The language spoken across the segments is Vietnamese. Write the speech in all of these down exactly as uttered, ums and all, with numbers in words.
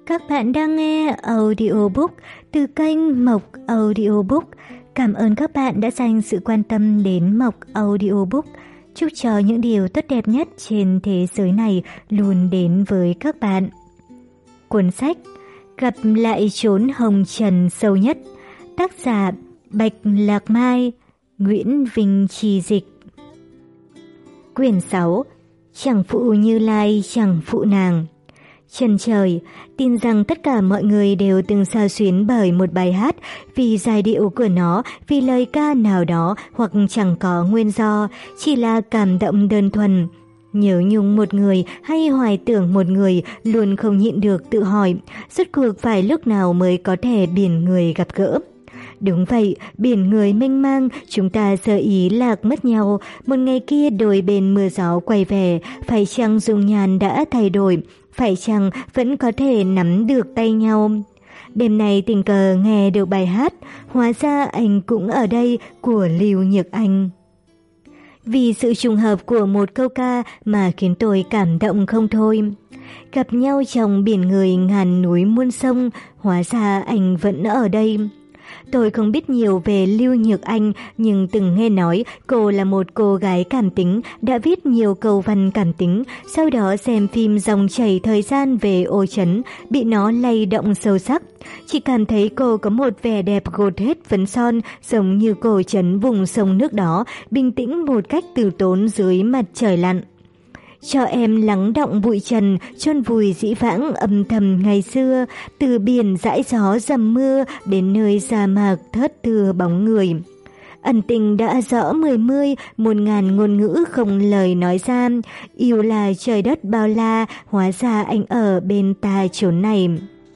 Các bạn đang nghe audiobook từ kênh Mộc Audiobook. Cảm ơn các bạn đã dành sự quan tâm đến Mộc Audiobook. Chúc cho những điều tốt đẹp nhất trên thế giới này luôn đến với các bạn. Cuốn sách Gặp lại chốn hồng trần sâu nhất, tác giả Bạch Lạc Mai, Nguyễn Vinh Trì dịch. Quyển sáu, Chẳng phụ Như Lai chẳng phụ nàng. Trần trời, tin rằng tất cả mọi người đều từng xao xuyến bởi một bài hát, vì giai điệu của nó, vì lời ca nào đó hoặc chẳng có nguyên do, chỉ là cảm động đơn thuần. Nhớ nhung một người hay hoài tưởng một người luôn không nhịn được tự hỏi, rốt cuộc phải lúc nào mới có thể biển người gặp gỡ. Đúng vậy, biển người mênh mang, chúng ta sơ ý lạc mất nhau, một ngày kia đôi bên mưa gió quay về, phải chăng dung nhan đã thay đổi, phải chăng vẫn có thể nắm được tay nhau. Đêm nay tình cờ nghe được bài hát, hóa ra anh cũng ở đây của Lưu Nhược Anh. Vì sự trùng hợp của một câu ca mà khiến tôi cảm động không thôi. Gặp nhau trong biển người ngàn núi muôn sông, hóa ra anh vẫn ở đây. Tôi không biết nhiều về Lưu Nhược Anh, nhưng từng nghe nói cô là một cô gái cảm tính, đã viết nhiều câu văn cảm tính, sau đó xem phim Dòng chảy thời gian về Ô Trấn, bị nó lay động sâu sắc. Chỉ cảm thấy cô có một vẻ đẹp gột hết phấn son, giống như cổ trấn vùng sông nước đó, bình tĩnh một cách từ tốn dưới mặt trời lặn. Cho em lắng động bụi trần, chôn vùi dĩ vãng âm thầm ngày xưa, từ biển dãi gió dầm mưa đến nơi sa mạc thớt thưa bóng người. Ẩn tình đã rõ mười mươi, muôn ngàn ngôn ngữ không lời nói ra, yêu là trời đất bao la, hóa ra anh ở bên ta chốn này.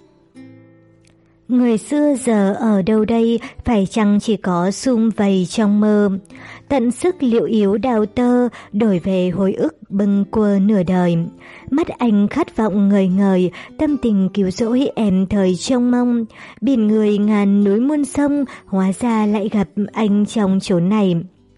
Người xưa giờ ở đâu đây, phải chăng chỉ có sum vầy trong mơ. Tận sức liệu yếu đào tơ, đổi về hồi ức bâng quơ nửa đời. Mắt anh khát vọng ngời ngời, tâm tình cứu rỗi em thời trông mong. Biển người ngàn núi muôn sông, hóa ra lại gặp anh trong chốn này.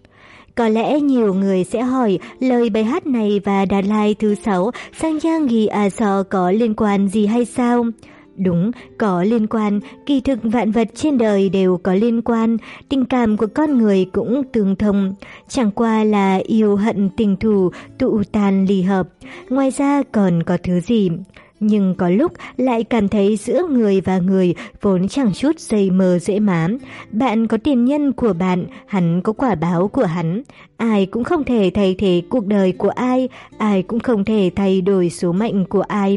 Có lẽ nhiều người sẽ hỏi lời bài hát này và Đạt Lai thứ sáu Sang Giang Ghi A So có liên quan gì hay sao? Đúng, có liên quan, kỳ thực vạn vật trên đời đều có liên quan, tình cảm của con người cũng tương thông, chẳng qua là yêu hận tình thù, tụ tàn ly hợp, ngoài ra còn có thứ gì. Nhưng có lúc lại cảm thấy giữa người và người vốn chẳng chút dây mờ dễ má. Bạn có tiền nhân của bạn, hắn có quả báo của hắn. Ai cũng không thể thay thế cuộc đời của ai, ai cũng không thể thay đổi số mệnh của ai.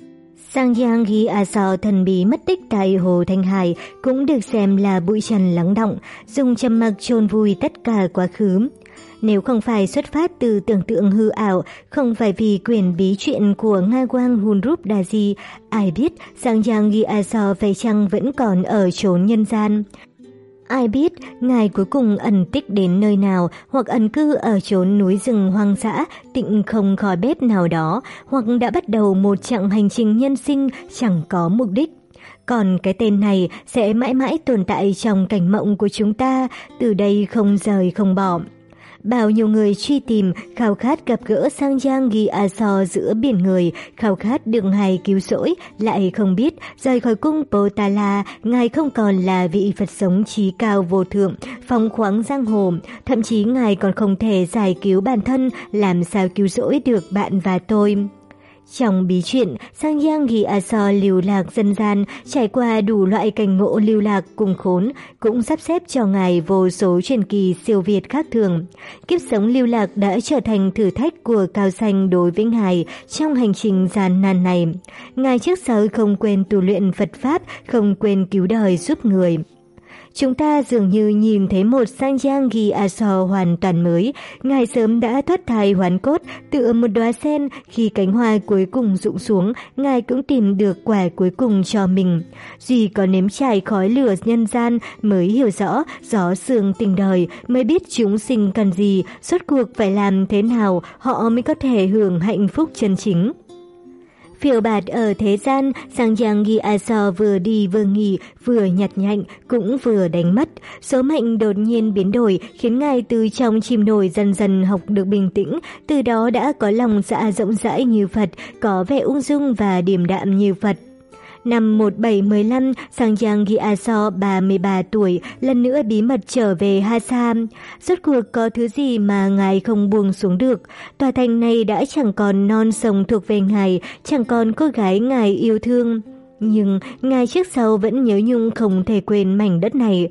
Sang Giang Ghi A So thần bí mất tích tại Hồ Thanh Hải cũng được xem là bụi trần lắng động, dùng trầm mặc chôn vùi tất cả quá khứ. Nếu không phải xuất phát từ tưởng tượng hư ảo, không phải vì quyển bí truyện của Nga Quang Hunrup Daji, ai biết Sang Giang Ghi A So phải chăng vẫn còn ở chốn nhân gian. Ai biết ngài cuối cùng ẩn tích đến nơi nào, hoặc ẩn cư ở chốn núi rừng hoang dã, tịnh không khói bếp nào đó, hoặc đã bắt đầu một chặng hành trình nhân sinh chẳng có mục đích. Còn cái tên này sẽ mãi mãi tồn tại trong cảnh mộng của chúng ta, từ đây không rời không bỏ. Bao nhiêu người truy tìm, khao khát gặp gỡ Sang Giang Ghi A So giữa biển người, khao khát được ngài cứu rỗi, lại không biết rời khỏi cung Potala, ngài không còn là vị Phật sống trí cao vô thượng, phóng khoáng giang hồ, thậm chí ngài còn không thể giải cứu bản thân, làm sao cứu rỗi được bạn và tôi. Trong bí truyện, Sang Giang Ghi A So lưu lạc dân gian, trải qua đủ loại cảnh ngộ lưu lạc cùng khốn, cũng sắp xếp cho ngài vô số truyền kỳ siêu việt khác thường. Kiếp sống lưu lạc đã trở thành thử thách của cao sanh đối với ngài trong hành trình gian nan này. Ngài trước sau không quên tu luyện Phật Pháp, không quên cứu đời giúp người. Chúng ta dường như nhìn thấy một Sang Giang Ghi A So hoàn toàn mới, ngài sớm đã thoát thai hoán cốt, tựa một đóa sen, khi cánh hoa cuối cùng rụng xuống, ngài cũng tìm được quả cuối cùng cho mình. Duy có nếm trải khói lửa nhân gian mới hiểu rõ gió sương tình đời, mới biết chúng sinh cần gì, rốt cuộc phải làm thế nào họ mới có thể hưởng hạnh phúc chân chính. Phiêu bạt ở thế gian, Sang Giang Ghi A So vừa đi vừa nghỉ, vừa nhặt nhạnh, cũng vừa đánh mất. Số mệnh đột nhiên biến đổi, khiến ngài từ trong chìm nổi dần dần học được bình tĩnh, từ đó đã có lòng dạ rộng rãi như Phật, có vẻ ung dung và điềm đạm như Phật. Năm một nghìn bảy trăm mười lăm, Sangyang Gyatso ba mươi ba tuổi lần nữa bí mật trở về Hasa. Rốt cuộc có thứ gì mà ngài không buông xuống được? Tòa thành này đã chẳng còn non sông thuộc về ngài, chẳng còn cô gái ngài yêu thương. Nhưng ngài trước sau vẫn nhớ nhung không thể quên mảnh đất này.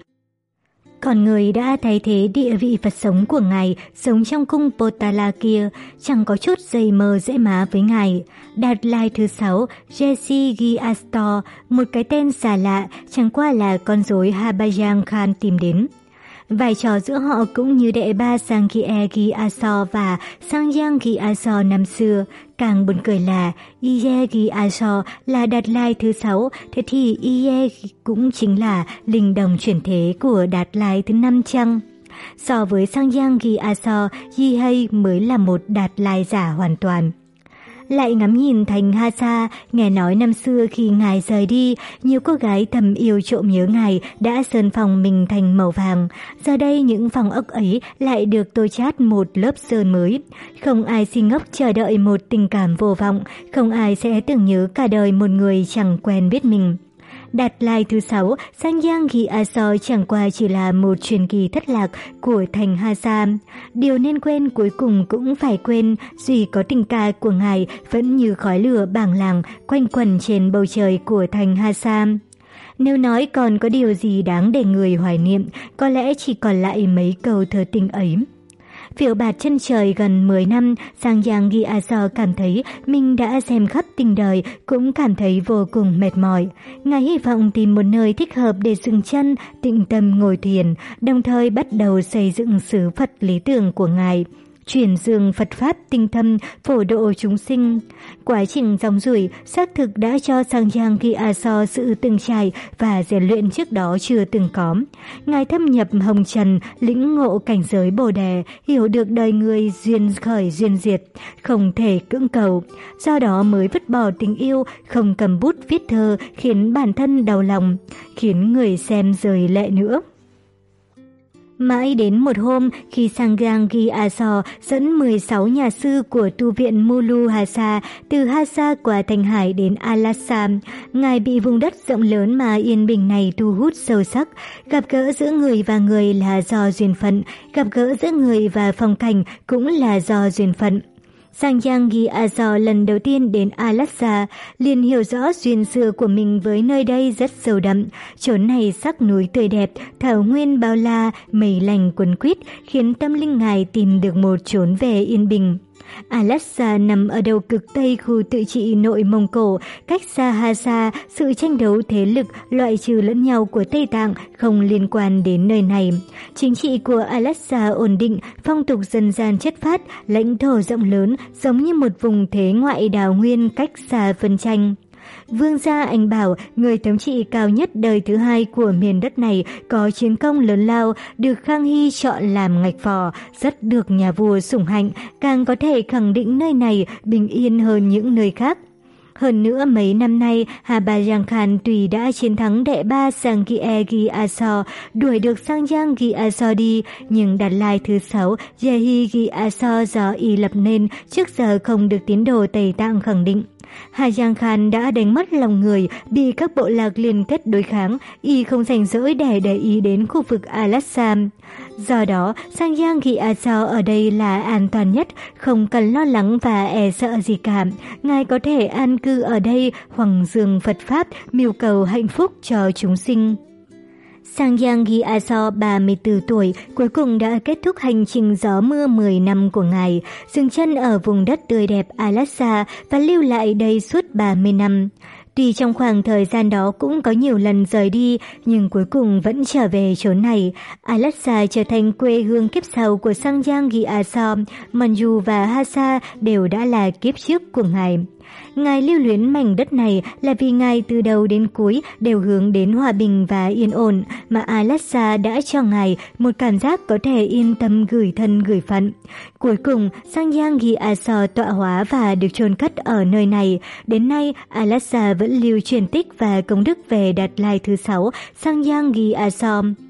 Còn người đã thay thế địa vị Phật sống của ngài, sống trong cung Potala kia, chẳng có chút dây mơ dễ má với ngài. Đạt Lai thứ sáu, Jesse Gyatso, một cái tên xa lạ, chẳng qua là con rối Habayang Khan tìm đến. Vai trò giữa họ cũng như đệ ba Sanghye Gyatso và Sangyang Gyatso năm xưa. Càng buồn cười là Iye Gyatso là Đạt Lai thứ sáu, thế thì Iye cũng chính là linh đồng chuyển thế của Đạt Lai thứ năm chăng? So với Sangyang Gyatso, Yihei mới là một Đạt Lai giả hoàn toàn. Lại ngắm nhìn thành Hasa, nghe nói năm xưa khi ngài rời đi, nhiều cô gái thầm yêu trộm nhớ ngài đã sơn phòng mình thành màu vàng. Giờ đây những phòng ốc ấy lại được tô chát một lớp sơn mới. Không ai si ngốc chờ đợi một tình cảm vô vọng, không ai sẽ tưởng nhớ cả đời một người chẳng quen biết mình. Đạt Lai thứ sáu, Sangyang Gyatso chẳng qua chỉ là một truyền kỳ thất lạc của thành Hasa. Điều nên quên cuối cùng cũng phải quên, duy có tình ca của ngài vẫn như khói lửa bảng làng quanh quẩn trên bầu trời của thành Hasa. Nếu nói còn có điều gì đáng để người hoài niệm, có lẽ chỉ còn lại mấy câu thơ tình ấy. Phiêu bạt chân trời gần mười năm, Sangyang Gyatso cảm thấy mình đã xem khắp tình đời, cũng cảm thấy vô cùng mệt mỏi. Ngài hy vọng tìm một nơi thích hợp để dừng chân, tĩnh tâm ngồi thiền, đồng thời bắt đầu xây dựng xứ Phật lý tưởng của ngài. Chuyển dương Phật Pháp tinh thâm, phổ độ chúng sinh. Quá trình dòng rủi xác thực đã cho Sangyang Gyatso sự từng trải và rèn luyện trước đó chưa từng có. Ngài thâm nhập hồng trần, lĩnh ngộ cảnh giới Bồ Đề, hiểu được đời người duyên khởi duyên diệt, không thể cưỡng cầu. Do đó mới vứt bỏ tình yêu, không cầm bút viết thơ, khiến bản thân đau lòng, khiến người xem rơi lệ nữa. Mãi đến một hôm, khi Sangyang Gyatso dẫn mười sáu nhà sư của tu viện Mulu Hasa từ Hasa qua Thanh Hải đến Alassa, ngài bị vùng đất rộng lớn mà yên bình này thu hút sâu sắc. Gặp gỡ giữa người và người là do duyên phận, gặp gỡ giữa người và phong cảnh cũng là do duyên phận. Sangyang Gyatso lần đầu tiên đến Alassa liền hiểu rõ duyên xưa của mình với nơi đây rất sâu đậm. Chốn này sắc núi tươi đẹp, thảo nguyên bao la, mây lành quấn quýt, khiến tâm linh ngài tìm được một chốn về yên bình. Alassa nằm ở đầu cực tây khu tự trị nội Mông Cổ, cách xa Hasa, sự tranh đấu thế lực loại trừ lẫn nhau của Tây Tạng không liên quan đến nơi này. Chính trị của Alassa ổn định, phong tục dân gian chất phát, lãnh thổ rộng lớn, giống như một vùng thế ngoại đào nguyên cách xa phân tranh. Vương gia Anh Bảo, người thống trị cao nhất đời thứ hai của miền đất này, có chiến công lớn lao, được Khang Hy chọn làm ngạch phò, rất được nhà vua sủng hạnh, càng có thể khẳng định nơi này bình yên hơn những nơi khác. Hơn nữa mấy năm nay, Habayang Khan tuy đã chiến thắng đệ ba Sanghye Gyatso, đuổi được Sangyang Gyatso đi, nhưng Đạt Lai thứ sáu, Jehi Gyatso do y lập nên, trước giờ không được tín đồ Tây Tạng khẳng định. Habayang Khan đã đánh mất lòng người, bị các bộ lạc liên kết đối kháng, y không rảnh rỗi để để ý đến khu vực Alassa. Do đó, Sangyang Gyatso ở đây là an toàn nhất, không cần lo lắng và e sợ gì cả. Ngài có thể an cư ở đây, hoằng dương Phật Pháp, mưu cầu hạnh phúc cho chúng sinh. Sangyang Gyatso ba mươi tư tuổi, cuối cùng đã kết thúc hành trình gió mưa mười năm của ngài, dừng chân ở vùng đất tươi đẹp Alassa và lưu lại đây suốt ba mươi năm. Tuy trong khoảng thời gian đó cũng có nhiều lần rời đi, nhưng cuối cùng vẫn trở về chỗ này. Alassa trở thành quê hương kiếp sau của Sangyang Gyatso, Manju và Hasa đều đã là kiếp trước của ngài. Ngài lưu luyến mảnh đất này là vì ngài từ đầu đến cuối đều hướng đến hòa bình và yên ổn, mà Alassa đã cho ngài một cảm giác có thể yên tâm gửi thân gửi phận. Cuối cùng, Sangyang Gyatso tọa hóa và được chôn cất ở nơi này. Đến nay, Alassa vẫn lưu truyền tích và công đức về Đạt Lai thứ sáu, Sangyang Gyatso.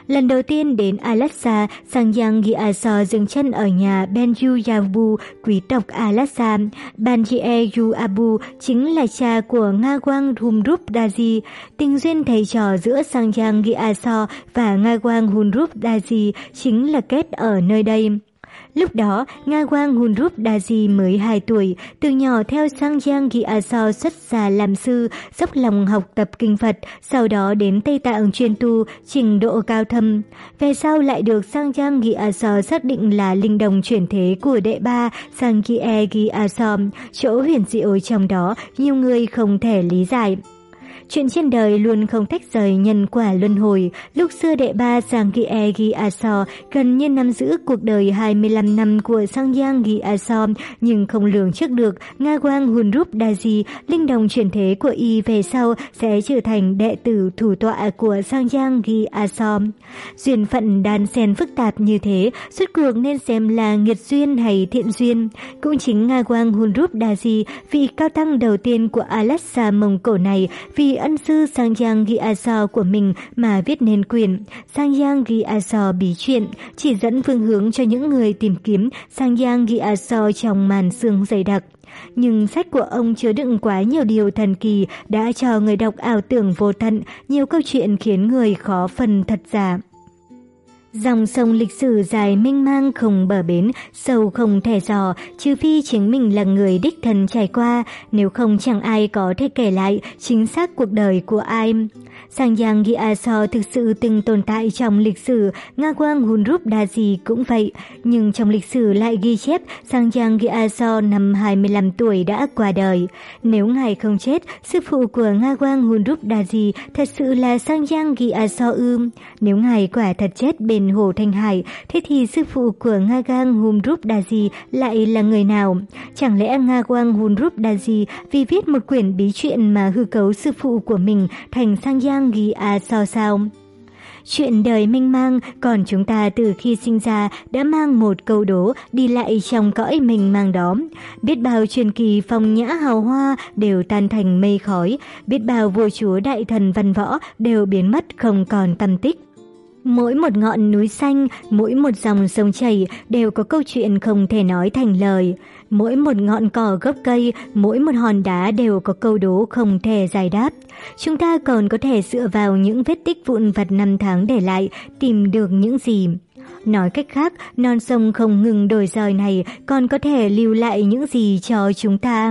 Lần đầu tiên đến Alassa, Sangyang Gyatso dừng chân ở nhà Benju Yabu, quý tộc Alassa. Banjie Yuabu chính là cha của Ngawang Humrup Daji. Tình duyên thầy trò giữa Sangyang Gyatso và Ngawang Humrup Daji chính là kết ở nơi đây. Lúc đó, Ngawang Humrup Daji mới hai tuổi, từ nhỏ theo Sangyang Gyatso xuất gia làm sư, dốc lòng học tập kinh Phật, sau đó đến Tây Tạng chuyên tu, trình độ cao thâm. Về sau lại được Sangyang Gyatso xác định là linh đồng chuyển thế của đệ ba Sangye Gyatso, chỗ huyền diệu trong đó nhiều người không thể lý giải. Chuyện trên đời luôn không tách rời nhân quả luân hồi. Lúc xưa đệ ba Sangye Gyatso gần như nắm giữ cuộc đời hai mươi lăm năm của Sangyang Gyatso, nhưng không lường trước được Ngawang Humrup Daji, linh đồng chuyển thế của y về sau sẽ trở thành đệ tử thủ tọa của Sangyang Gyatso. Duyên phận đan xen phức tạp như thế, suốt cuộc nên xem là nghiệt duyên hay thiện duyên. Cũng chính Ngawang Humrup Daji, vị cao tăng đầu tiên của Alassa Mông Cổ này, vì ân sư Sangyang Gyatso của mình mà viết nên quyển Sangyang Gyatso bí truyện, chỉ dẫn phương hướng cho những người tìm kiếm Sangyang Gyatso trong màn sương dày đặc. Nhưng sách của ông chứa đựng quá nhiều điều thần kỳ, đã cho người đọc ảo tưởng vô tận, nhiều câu chuyện khiến người khó phân thật giả. Dòng sông lịch sử dài mênh mang không bờ bến, sâu không thể dò, trừ phi chính mình là người đích thân trải qua, nếu không chẳng ai có thể kể lại chính xác cuộc đời của ai. Sangyang Gyatso thực sự từng tồn tại trong lịch sử, Ngawang Humrup Daji cũng vậy, nhưng trong lịch sử lại ghi chép Sangyang Gyatso năm hai mươi lăm tuổi đã qua đời. Nếu ngài không chết, sư phụ của Ngawang Humrup Daji thật sự là Sangyang Gyatso ư? Nếu ngài quả thật chết bên Hồ Thanh Hải, thế thì sư phụ của Ngawang Humrup Daji lại là người nào? Chẳng lẽ Ngawang Humrup Daji vì viết một quyển bí truyện mà hư cấu sư phụ của mình thành Sangyang Gyatso sao? Chuyện đời mênh mang, còn chúng ta từ khi sinh ra đã mang một câu đố đi lại trong cõi mênh mang đó. Biết bao truyền kỳ phong nhã hào hoa đều tan thành mây khói, biết bao vua chúa đại thần văn võ đều biến mất không còn tăm tích. Mỗi một ngọn núi xanh, mỗi một dòng sông chảy đều có câu chuyện không thể nói thành lời. Mỗi một ngọn cỏ gốc cây, mỗi một hòn đá đều có câu đố không thể giải đáp. Chúng ta còn có thể dựa vào những vết tích vụn vặt năm tháng để lại, tìm được những gì. Nói cách khác, non sông không ngừng đổi dời này còn có thể lưu lại những gì cho chúng ta.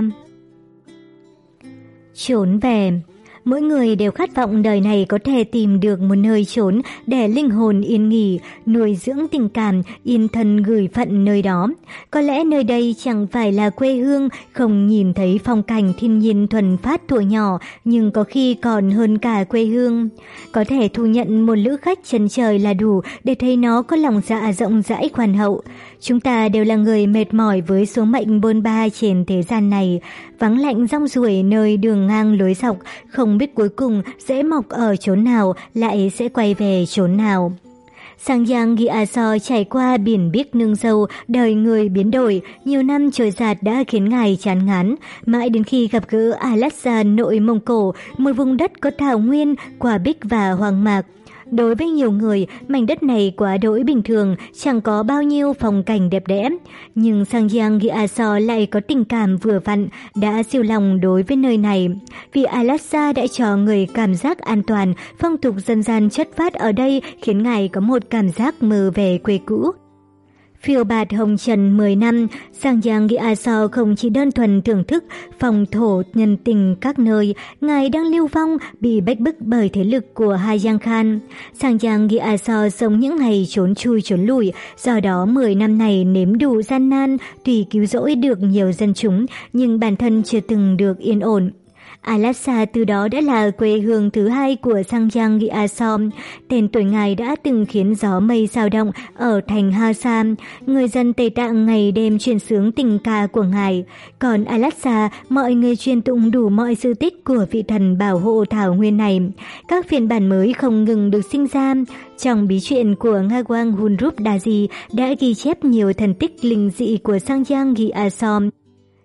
Trốn về. Mỗi người đều khát vọng đời này có thể tìm được một nơi trốn để linh hồn yên nghỉ, nuôi dưỡng tình cảm, yên thân gửi phận nơi đó. Có lẽ nơi đây chẳng phải là quê hương, không nhìn thấy phong cảnh thiên nhiên thuần phát thuở nhỏ, nhưng có khi còn hơn cả quê hương. Có thể thu nhận một lữ khách chân trời là đủ để thấy nó có lòng dạ rộng rãi khoan hậu. Chúng ta đều là người mệt mỏi với số mệnh bôn ba trên thế gian này, vắng lạnh rong ruổi nơi đường ngang lối dọc, không biết cuối cùng sẽ mọc ở chốn nào, lại sẽ quay về chốn nào. Sangyang Gyatso trải qua biển biếc nương dâu, đời người biến đổi, nhiều năm trôi giạt đã khiến ngài chán ngán, mãi đến khi gặp gỡ Alassa nội Mông Cổ, một vùng đất có thảo nguyên, quả bích và hoang mạc. Đối với nhiều người, mảnh đất này quá đỗi bình thường, chẳng có bao nhiêu phong cảnh đẹp đẽ. Nhưng Sangyang Gyatso lại có tình cảm vừa vặn, đã siêu lòng đối với nơi này. Vì Alassa đã cho người cảm giác an toàn, phong tục dân gian chất phát ở đây khiến ngài có một cảm giác mơ về quê cũ. Phiêu bạt hồng trần mười năm, Sangyang Gyatso không chỉ đơn thuần thưởng thức phong thổ nhân tình các nơi, ngài đang lưu vong, bị bách bức bởi thế lực của Hai Giang Khan. Sangyang Gyatso sống những ngày trốn chui trốn lủi, do đó mười năm này nếm đủ gian nan, tuy cứu rỗi được nhiều dân chúng, nhưng bản thân chưa từng được yên ổn. Alassa từ đó đã là quê hương thứ hai của Sangyang Gyatso. Tên tuổi ngài đã từng khiến gió mây dao động ở thành Hasa. Người dân Tây Tạng ngày đêm truyền xướng tình ca của ngài. Còn Alassa, mọi người truyền tụng đủ mọi sự tích của vị thần bảo hộ thảo nguyên này. Các phiên bản mới không ngừng được sinh ra. Trong bí truyện của Ngawang Humrup Daji đã ghi chép nhiều thần tích linh dị của Sangyang Gyatso.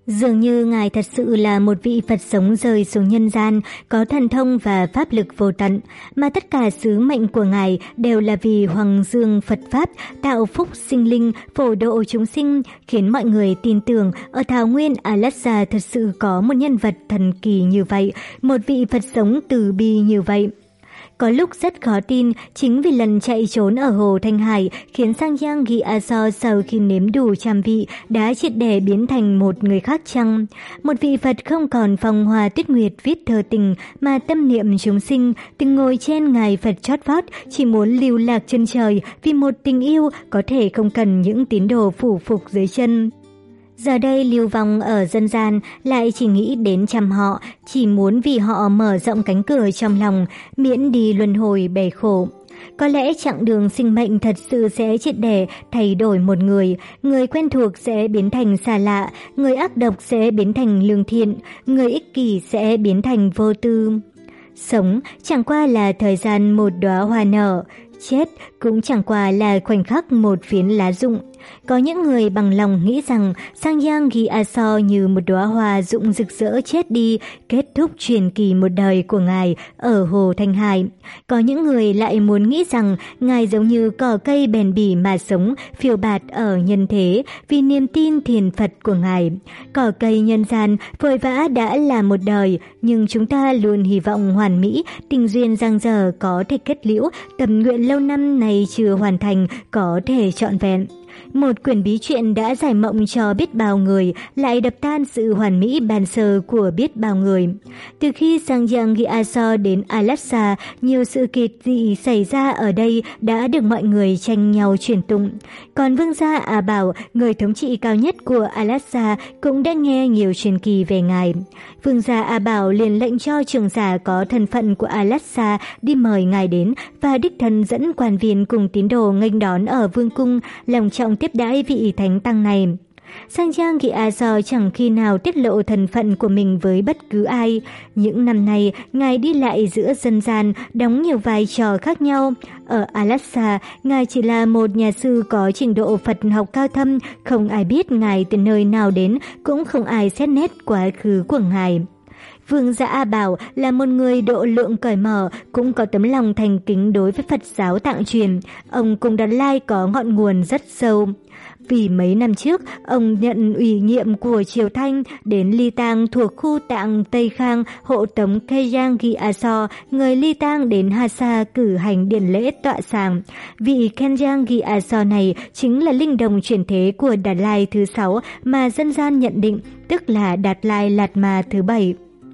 Dường như Ngài thật sự là một vị Phật sống rời xuống nhân gian, có thần thông và pháp lực vô tận, mà tất cả sứ mệnh của Ngài đều là vì Hoàng Dương Phật Pháp, tạo phúc sinh linh, phổ độ chúng sinh, khiến mọi người tin tưởng ở Thảo Nguyên A Lát Gia thật sự có một nhân vật thần kỳ như vậy, một vị Phật sống từ bi như vậy. Có lúc rất khó tin, chính vì lần chạy trốn ở Hồ Thanh Hải khiến Sangyang Gyatso sau khi nếm đủ trăm vị đã triệt để biến thành một người khác chăng? Một vị Phật không còn phong hoa tuyết nguyệt viết thơ tình mà tâm niệm chúng sinh, từng ngồi trên ngài Phật chót vót, chỉ muốn lưu lạc chân trời vì một tình yêu có thể không cần những tín đồ phủ phục dưới chân. Giờ đây lưu vong ở dân gian lại chỉ nghĩ đến chăm họ, chỉ muốn vì họ mở rộng cánh cửa trong lòng, miễn đi luân hồi bể khổ. Có lẽ chặng đường sinh mệnh thật sự sẽ triệt để thay đổi một người, người quen thuộc sẽ biến thành xa lạ, người ác độc sẽ biến thành lương thiện, người ích kỷ sẽ biến thành vô tư. Sống chẳng qua là thời gian một đóa hoa nở, chết cũng chẳng qua là khoảnh khắc một phiến lá rụng. Có những người bằng lòng nghĩ rằng Sangyang Gyatso như một đóa hoa rụng rực rỡ chết đi, kết thúc truyền kỳ một đời của ngài ở Hồ Thanh Hải. Có những người lại muốn nghĩ rằng ngài giống như cỏ cây bền bỉ mà sống, phiêu bạt ở nhân thế vì niềm tin thiền Phật của ngài. Cỏ cây nhân gian vội vã đã là một đời, nhưng chúng ta luôn hy vọng hoàn mỹ, tình duyên giang dở có thể kết liễu, tâm nguyện lâu năm này chưa hoàn thành có thể trọn vẹn. Một quyển bí truyện đã giải mộng cho biết bao người, lại đập tan sự hoàn mỹ ban sơ của biết bao người. Từ khi Sangyang Gyatso đến A Lát Gia, nhiều sự kỳ dị xảy ra ở đây đã được mọi người tranh nhau truyền tụng. Còn Vương gia A Bảo, người thống trị cao nhất của A Lát Gia, cũng đã nghe nhiều truyền kỳ về ngài. Vương gia A Bảo liền lệnh cho trưởng giả có thân phận của A Lát Gia đi mời ngài đến và đích thân dẫn quan viên cùng tín đồ nghênh đón ở vương cung, lòng trọng tiếp đãi vị thánh tăng này. Sangyang Gyatso chẳng khi nào tiết lộ thân phận của mình với bất cứ ai. Những năm này, ngài đi lại giữa dân gian, đóng nhiều vai trò khác nhau. Ở A Lát Gia, ngài chỉ là một nhà sư có trình độ Phật học cao thâm, không ai biết ngài từ nơi nào đến, cũng không ai xét nét quá khứ của ngài. Vương gia A Bảo là một người độ lượng cởi mở, cũng có tấm lòng thành kính đối với Phật giáo Tạng truyền. Ông cùng Đạt Lai có ngọn nguồn rất sâu. Vì mấy năm trước, ông nhận ủy nhiệm của Triều Thanh đến Ly Tang thuộc khu Tạng Tây Khang hộ tống Khenjang Gyatso, người Ly Tang đến Hasa cử hành điển lễ tọa sàng. Vị Khenjang Gyatso này chính là linh đồng chuyển thế của Đạt Lai thứ sáu mà dân gian nhận định, tức là Đạt Lai Lạt Ma thứ bảy.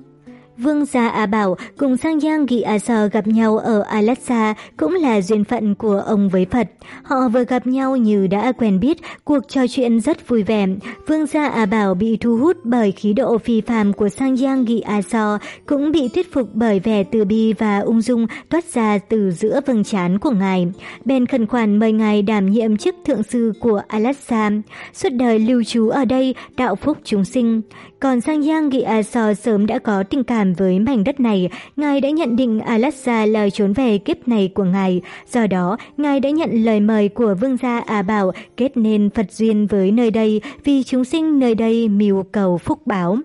Vương gia A Bảo cùng Sangyang Gyatso gặp nhau ở A Lát Gia cũng là duyên phận của ông với Phật. Họ vừa gặp nhau như đã quen biết, cuộc trò chuyện rất vui vẻ. Vương gia A Bảo bị thu hút bởi khí độ phi phàm của Sangyang Gyatso, cũng bị thuyết phục bởi vẻ từ bi và ung dung toát ra từ giữa vầng trán của ngài. Bèn khẩn khoản mời ngài đảm nhiệm chức thượng sư của A Lát Gia, suốt đời lưu trú ở đây tạo phúc chúng sinh. Còn Sangyang Gyatso sớm đã có tình cảm với mảnh đất này, ngài đã nhận định A Lát Gia là chốn về kiếp này của ngài. Do đó, ngài đã nhận lời mời của Vương gia A Bảo kết nên Phật duyên với nơi đây, vì chúng sinh nơi đây mưu cầu phúc báo.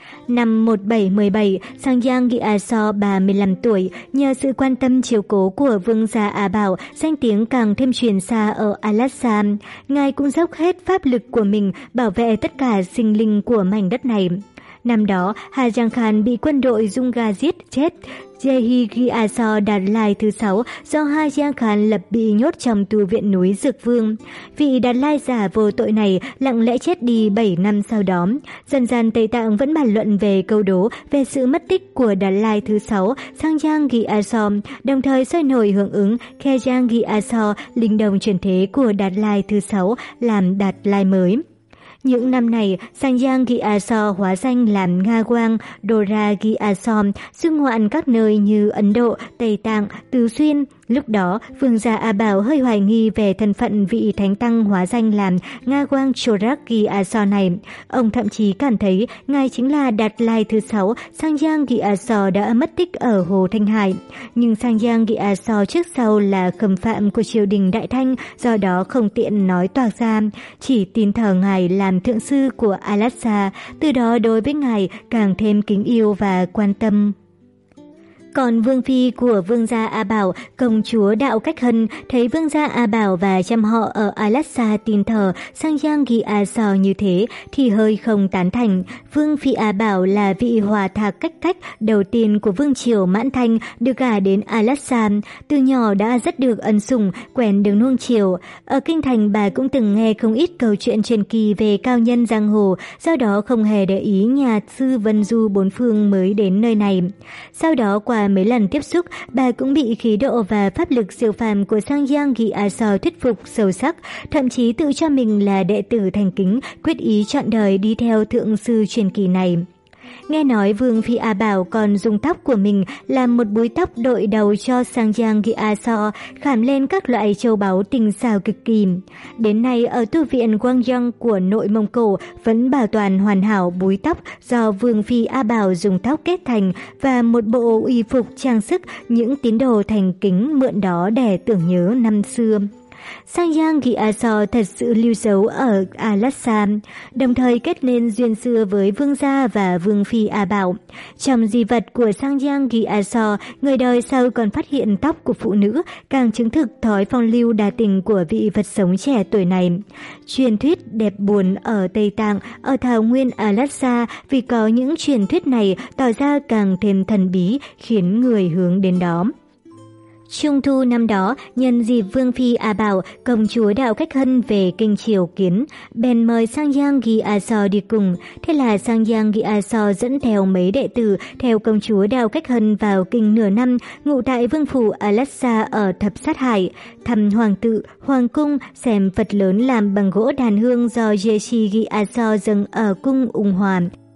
Năm một nghìn bảy trăm mười bảy, Sangyang Gyatso ba mươi lăm tuổi, nhờ sự quan tâm chiếu cố của Vương gia A Bảo, danh tiếng càng thêm truyền xa ở A Lát Gia. Ngài cũng dốc hết pháp lực của mình bảo vệ tất cả sinh linh của mảnh đất này. Năm đó, Hà Giang Khan bị quân đội Junga giết chết. Jehi Gyatso Đạt Lai thứ sáu do Hà Giang Khan lập bị nhốt trong tu viện núi Dược Vương. Vị Đạt Lai giả vô tội này lặng lẽ chết đi bảy năm sau đó. Dân gian Tây Tạng vẫn bàn luận về câu đố về sự mất tích của Đạt Lai thứ sáu, Sangyang Gyatso, đồng thời sôi nổi hưởng ứng Khenjang Gyatso, linh đồng chuyển thế của Đạt Lai thứ sáu, làm Đạt Lai mới. Những năm này, Sangyang Gyatso hóa danh làm Nga Quang, Dora Gyatso, du ngoạn các nơi như Ấn Độ, Tây Tạng, Tứ Xuyên, Lúc đó, vương gia A Bảo hơi hoài nghi về thân phận vị thánh tăng hóa danh làm Nga Quang Chorak Gi A So này. Ông thậm chí cảm thấy ngài chính là Đạt Lai thứ sáu Sangyang Gi A So đã mất tích ở Hồ Thanh Hải. Nhưng Sangyang Gi A So trước sau là khâm phạm của triều đình Đại Thanh, do đó không tiện nói toạc ra, chỉ tin thờ ngài làm thượng sư của Alassa, từ đó đối với ngài càng thêm kính yêu và quan tâm. Còn vương phi của vương gia A Bảo, công chúa Đạo Cách Hân, thấy vương gia A Bảo và trăm họ ở Alassa tin thờ Sangyang Gi A So như thế thì hơi không tán thành. Vương phi A Bảo là vị hòa thạc cách cách đầu tiên của vương triều Mãn Thanh, được gả đến Alassa, từ nhỏ đã rất được ân sủng, quen đường nuông chiều. Ở kinh thành bà cũng từng nghe không ít câu chuyện truyền kỳ về cao nhân giang hồ, do đó không hề để ý nhà sư vân du bốn phương mới đến nơi này. Sau đó qua mấy lần tiếp xúc, bà cũng bị khí độ và pháp lực siêu phàm của Sangyang Gi A So thuyết phục sâu sắc, thậm chí tự cho mình là đệ tử thành kính, quyết ý trọn đời đi theo thượng sư truyền kỳ này. Nghe nói vương phi A Bảo còn dùng tóc của mình làm một búi tóc đội đầu cho Sangyang Gi A So, khảm lên các loại châu báu tinh xảo cực kỳ. Đến nay ở tu viện Gwangyang của nội Mông Cổ vẫn bảo toàn hoàn hảo búi tóc do vương phi A Bảo dùng tóc kết thành và một bộ y phục trang sức những tín đồ thành kính mượn đó để tưởng nhớ năm xưa. Sangyang Gi A So thật sự lưu dấu ở Alassa, đồng thời kết nên duyên xưa với vương gia và vương phi A Bảo. Trong di vật của Sangyang Gi A So, người đời sau còn phát hiện tóc của phụ nữ, càng chứng thực thói phong lưu đa tình của vị vật sống trẻ tuổi này. Truyền thuyết đẹp buồn ở Tây Tạng, ở thảo nguyên Alassa, vì có những truyền thuyết này tỏ ra càng thêm thần bí, khiến người hướng đến đó. Trung thu năm đó, nhân dịp vương phi A Bảo, công chúa Đạo Cách Hân về kinh triều kiến, bèn mời Sangyang Gi A So đi cùng. Thế là Sangyang Gi A So dẫn theo mấy đệ tử theo công chúa Đạo Cách Hân vào kinh nửa năm, ngụ tại vương phủ Alassa ở Thập Sát Hải, thăm hoàng tự, hoàng cung, xem Phật lớn làm bằng gỗ đàn hương do Jeshi Gi A So dâng ở cung Ung Hòa.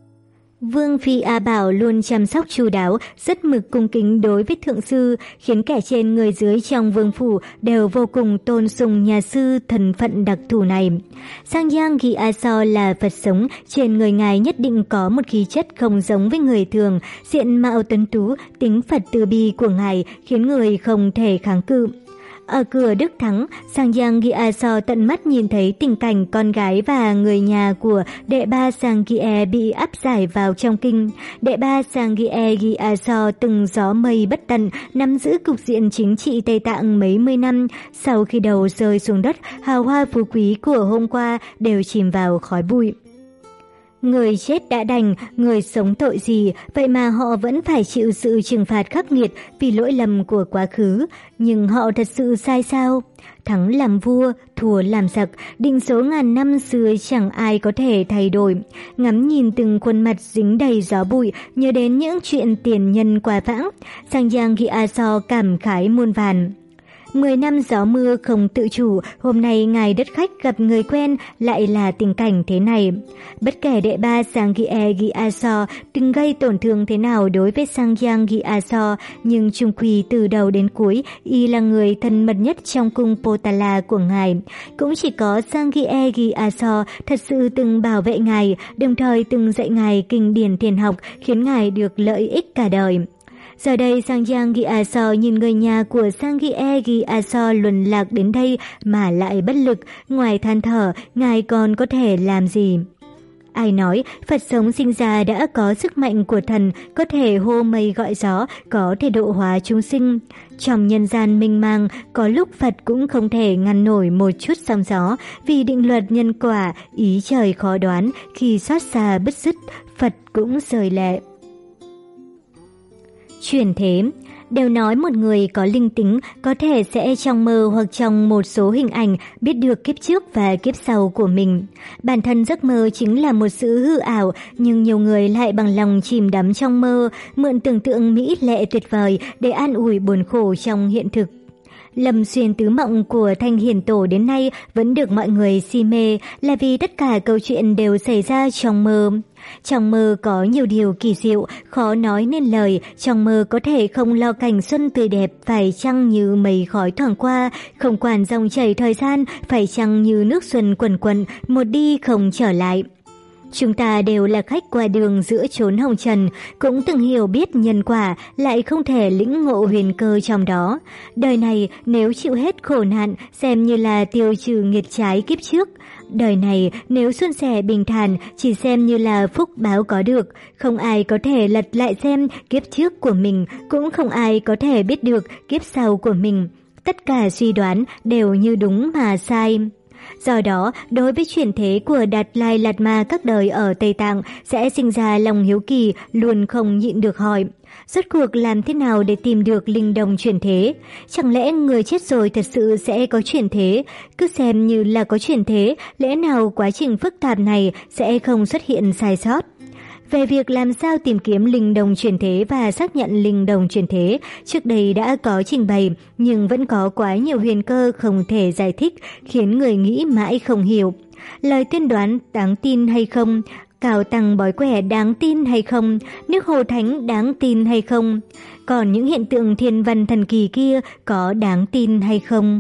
Vương phi A Bảo luôn chăm sóc chu đáo, rất mực cung kính đối với thượng sư, khiến kẻ trên người dưới trong vương phủ đều vô cùng tôn sùng nhà sư thần phận đặc thù này. Sangyang Gi A So là Phật sống, trên người ngài nhất định có một khí chất không giống với người thường, diện mạo tuấn tú, tính Phật từ bi của ngài khiến người không thể kháng cự. Ở cửa Đức Thắng, Sangyang Gi A So tận mắt nhìn thấy tình cảnh con gái và người nhà của đệ ba Sangye bị áp giải vào trong kinh. Đệ ba Sangye Gi A So từng gió mây bất tận, nắm giữ cục diện chính trị Tây Tạng mấy mươi năm. Sau khi đầu rơi xuống đất, hào hoa phú quý của hôm qua đều chìm vào khói bụi. Người chết đã đành, người sống tội gì, vậy mà họ vẫn phải chịu sự trừng phạt khắc nghiệt vì lỗi lầm của quá khứ. Nhưng họ thật sự sai sao? Thắng làm vua, thua làm giặc, định số ngàn năm xưa chẳng ai có thể thay đổi. Ngắm nhìn từng khuôn mặt dính đầy gió bụi, nhớ đến những chuyện tiền nhân quá vãng, Sangyang Gi A So cảm khái muôn vàn. Mười năm gió mưa không tự chủ, hôm nay ngài đất khách gặp người quen lại là tình cảnh thế này. Bất kể đệ ba Sangye Gi A So từng gây tổn thương thế nào đối với Sangyang Gi A So, nhưng chung quy từ đầu đến cuối, y là người thân mật nhất trong cung Potala của ngài. Cũng chỉ có Sangye Gi A So thật sự từng bảo vệ ngài, đồng thời từng dạy ngài kinh điển thiền học, khiến ngài được lợi ích cả đời. Giờ đây Sangyang Gi A So nhìn người nhà của Sangye Gi A So luân lạc đến đây mà lại bất lực, ngoài than thở, ngài còn có thể làm gì? Ai nói Phật sống sinh ra đã có sức mạnh của thần, có thể hô mây gọi gió, có thể độ hóa chúng sinh. Trong nhân gian mênh mang, có lúc Phật cũng không thể ngăn nổi một chút sóng gió, vì định luật nhân quả, ý trời khó đoán, khi xót xa bứt rứt, Phật cũng rời lệ. Chuyển thế, đều nói một người có linh tính có thể sẽ trong mơ hoặc trong một số hình ảnh biết được kiếp trước và kiếp sau của mình. Bản thân giấc mơ chính là một sự hư ảo, nhưng nhiều người lại bằng lòng chìm đắm trong mơ, mượn tưởng tượng mỹ lệ tuyệt vời để an ủi buồn khổ trong hiện thực. Lâm xuyên tứ mộng của Thanh Hiền Tổ đến nay vẫn được mọi người si mê là vì tất cả câu chuyện đều xảy ra trong mơ. Trong mơ có nhiều điều kỳ diệu, khó nói nên lời, trong mơ có thể không lo cảnh xuân tươi đẹp, phải chăng như mây khói thoảng qua, không quản dòng chảy thời gian, phải chăng như nước xuân quần quần, một đi không trở lại. Chúng ta đều là khách qua đường giữa chốn hồng trần, cũng từng hiểu biết nhân quả, lại không thể lĩnh ngộ huyền cơ trong đó. Đời này nếu chịu hết khổ nạn, xem như là tiêu trừ nghiệt trái kiếp trước. Đời này nếu suôn sẻ bình thản, chỉ xem như là phúc báo có được. Không ai có thể lật lại xem kiếp trước của mình, cũng không ai có thể biết được kiếp sau của mình. Tất cả suy đoán đều như đúng mà sai. Do đó, đối với chuyển thế của Đạt Lai Lạt Ma các đời ở Tây Tạng sẽ sinh ra lòng hiếu kỳ, luôn không nhịn được hỏi. Rốt cuộc làm thế nào để tìm được linh đồng chuyển thế? Chẳng lẽ người chết rồi thật sự sẽ có chuyển thế? Cứ xem như là có chuyển thế, lẽ nào quá trình phức tạp này sẽ không xuất hiện sai sót? Về việc làm sao tìm kiếm linh đồng chuyển thế và xác nhận linh đồng chuyển thế, trước đây đã có trình bày, nhưng vẫn có quá nhiều huyền cơ không thể giải thích, khiến người nghĩ mãi không hiểu. Lời tiên đoán đáng tin hay không? Cào tăng bói quẻ đáng tin hay không? Nước hồ thánh đáng tin hay không? Còn những hiện tượng thiên văn thần kỳ kia có đáng tin hay không?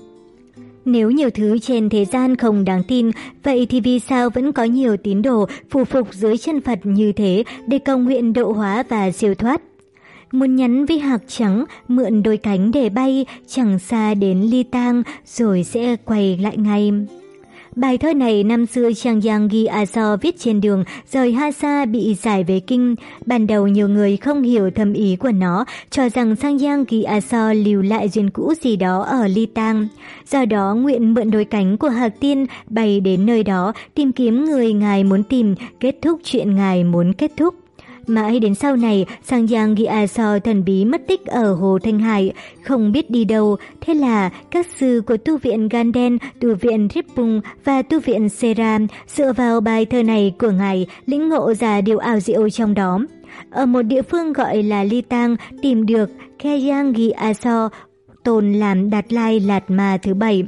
Nếu nhiều thứ trên thế gian không đáng tin, vậy thì vì sao vẫn có nhiều tín đồ phù phục dưới chân Phật như thế để cầu nguyện độ hóa và siêu thoát? Muốn nhắn với hạc trắng, mượn đôi cánh để bay, chẳng xa đến ly tang, rồi sẽ quay lại ngay. Bài thơ này năm xưa Trang Giang Ghi A So viết trên đường rời Hasa bị giải về kinh. Ban đầu nhiều người không hiểu thâm ý của nó, cho rằng Sang Giang Ghi A So lưu lại duyên cũ gì đó ở Ly Tang. Do đó nguyện mượn đôi cánh của Hạc Tiên bay đến nơi đó, tìm kiếm người ngài muốn tìm, kết thúc chuyện ngài muốn kết thúc. Mãi đến sau này, Sang Giang Ghi A So thần bí mất tích ở Hồ Thanh Hải, không biết đi đâu. Thế là các sư của tu viện Ganden, tu viện Ripung và tu viện Seram dựa vào bài thơ này của ngài lĩnh ngộ ra điều ảo diệu trong đó. Ở một địa phương gọi là Ly Tang tìm được Khyang Ghi A So tôn làm Đạt Lai Lạt Ma thứ bảy.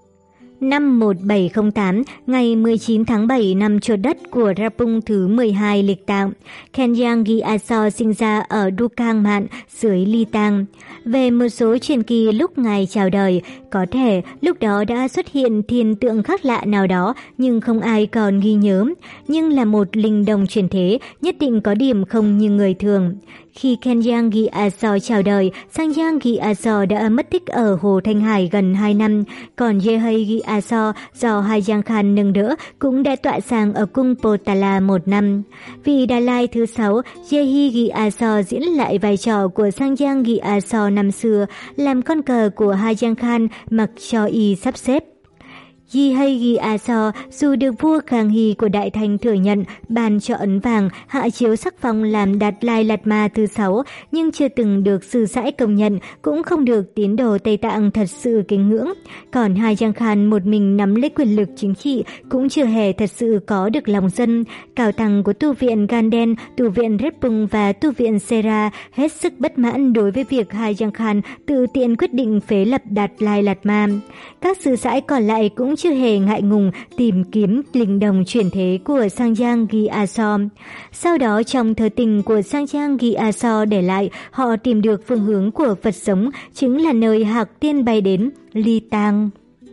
Năm một nghìn bảy trăm lẻ tám, ngày mười chín tháng bảy năm chột đất của Rapung thứ mười hai lịch tạng, Khyang Ghi A So sinh ra ở Dukang Mạn dưới Ly Tang. Về một số truyền kỳ lúc ngài chào đời, có thể lúc đó đã xuất hiện thiên tượng khác lạ nào đó nhưng không ai còn ghi nhớ. Nhưng là một linh đồng chuyển thế, nhất định có điểm không như người thường. Khi Khyang Ghi A So chào đời, Sang Giang Ghi A So đã mất tích ở Hồ Thanh Hải gần hai năm, còn Jehay Ghi A So do Hai Giang Khan nâng đỡ cũng đã tọa sang ở cung Potala một năm. Vị Đà Lai thứ sáu, Jehy Ghi A So diễn lại vai trò của Sang Giang Ghi A So năm xưa, làm con cờ của Hai Giang Khan mặc cho y sắp xếp. Jehay Ghi A So dù được vua Khang Hy của Đại Thanh thừa nhận, ban cho ấn vàng, hạ chiếu sắc phong làm Đạt Lai Lạt Ma thứ sáu, nhưng chưa từng được sư sãi công nhận, cũng không được tín đồ Tây Tạng thật sự kính ngưỡng. Còn Hai Giang Khan một mình nắm lấy quyền lực chính trị, cũng chưa hề thật sự có được lòng dân. Cao tăng của tu viện Ganden, tu viện Ripung và tu viện Sera hết sức bất mãn đối với việc Hai Giang Khan tự tiện quyết định phế lập Đạt Lai Lạt Ma. Các sư sãi còn lại cũng chưa hề ngại ngùng tìm kiếm linh đồng chuyển thế của Sang Giang Ghi A So. Sau đó trong thơ tình của Sang Giang Ghi A So để lại, họ tìm được phương hướng của Phật sống, chính là nơi Hạc Tiên bay đến, Ly Tang.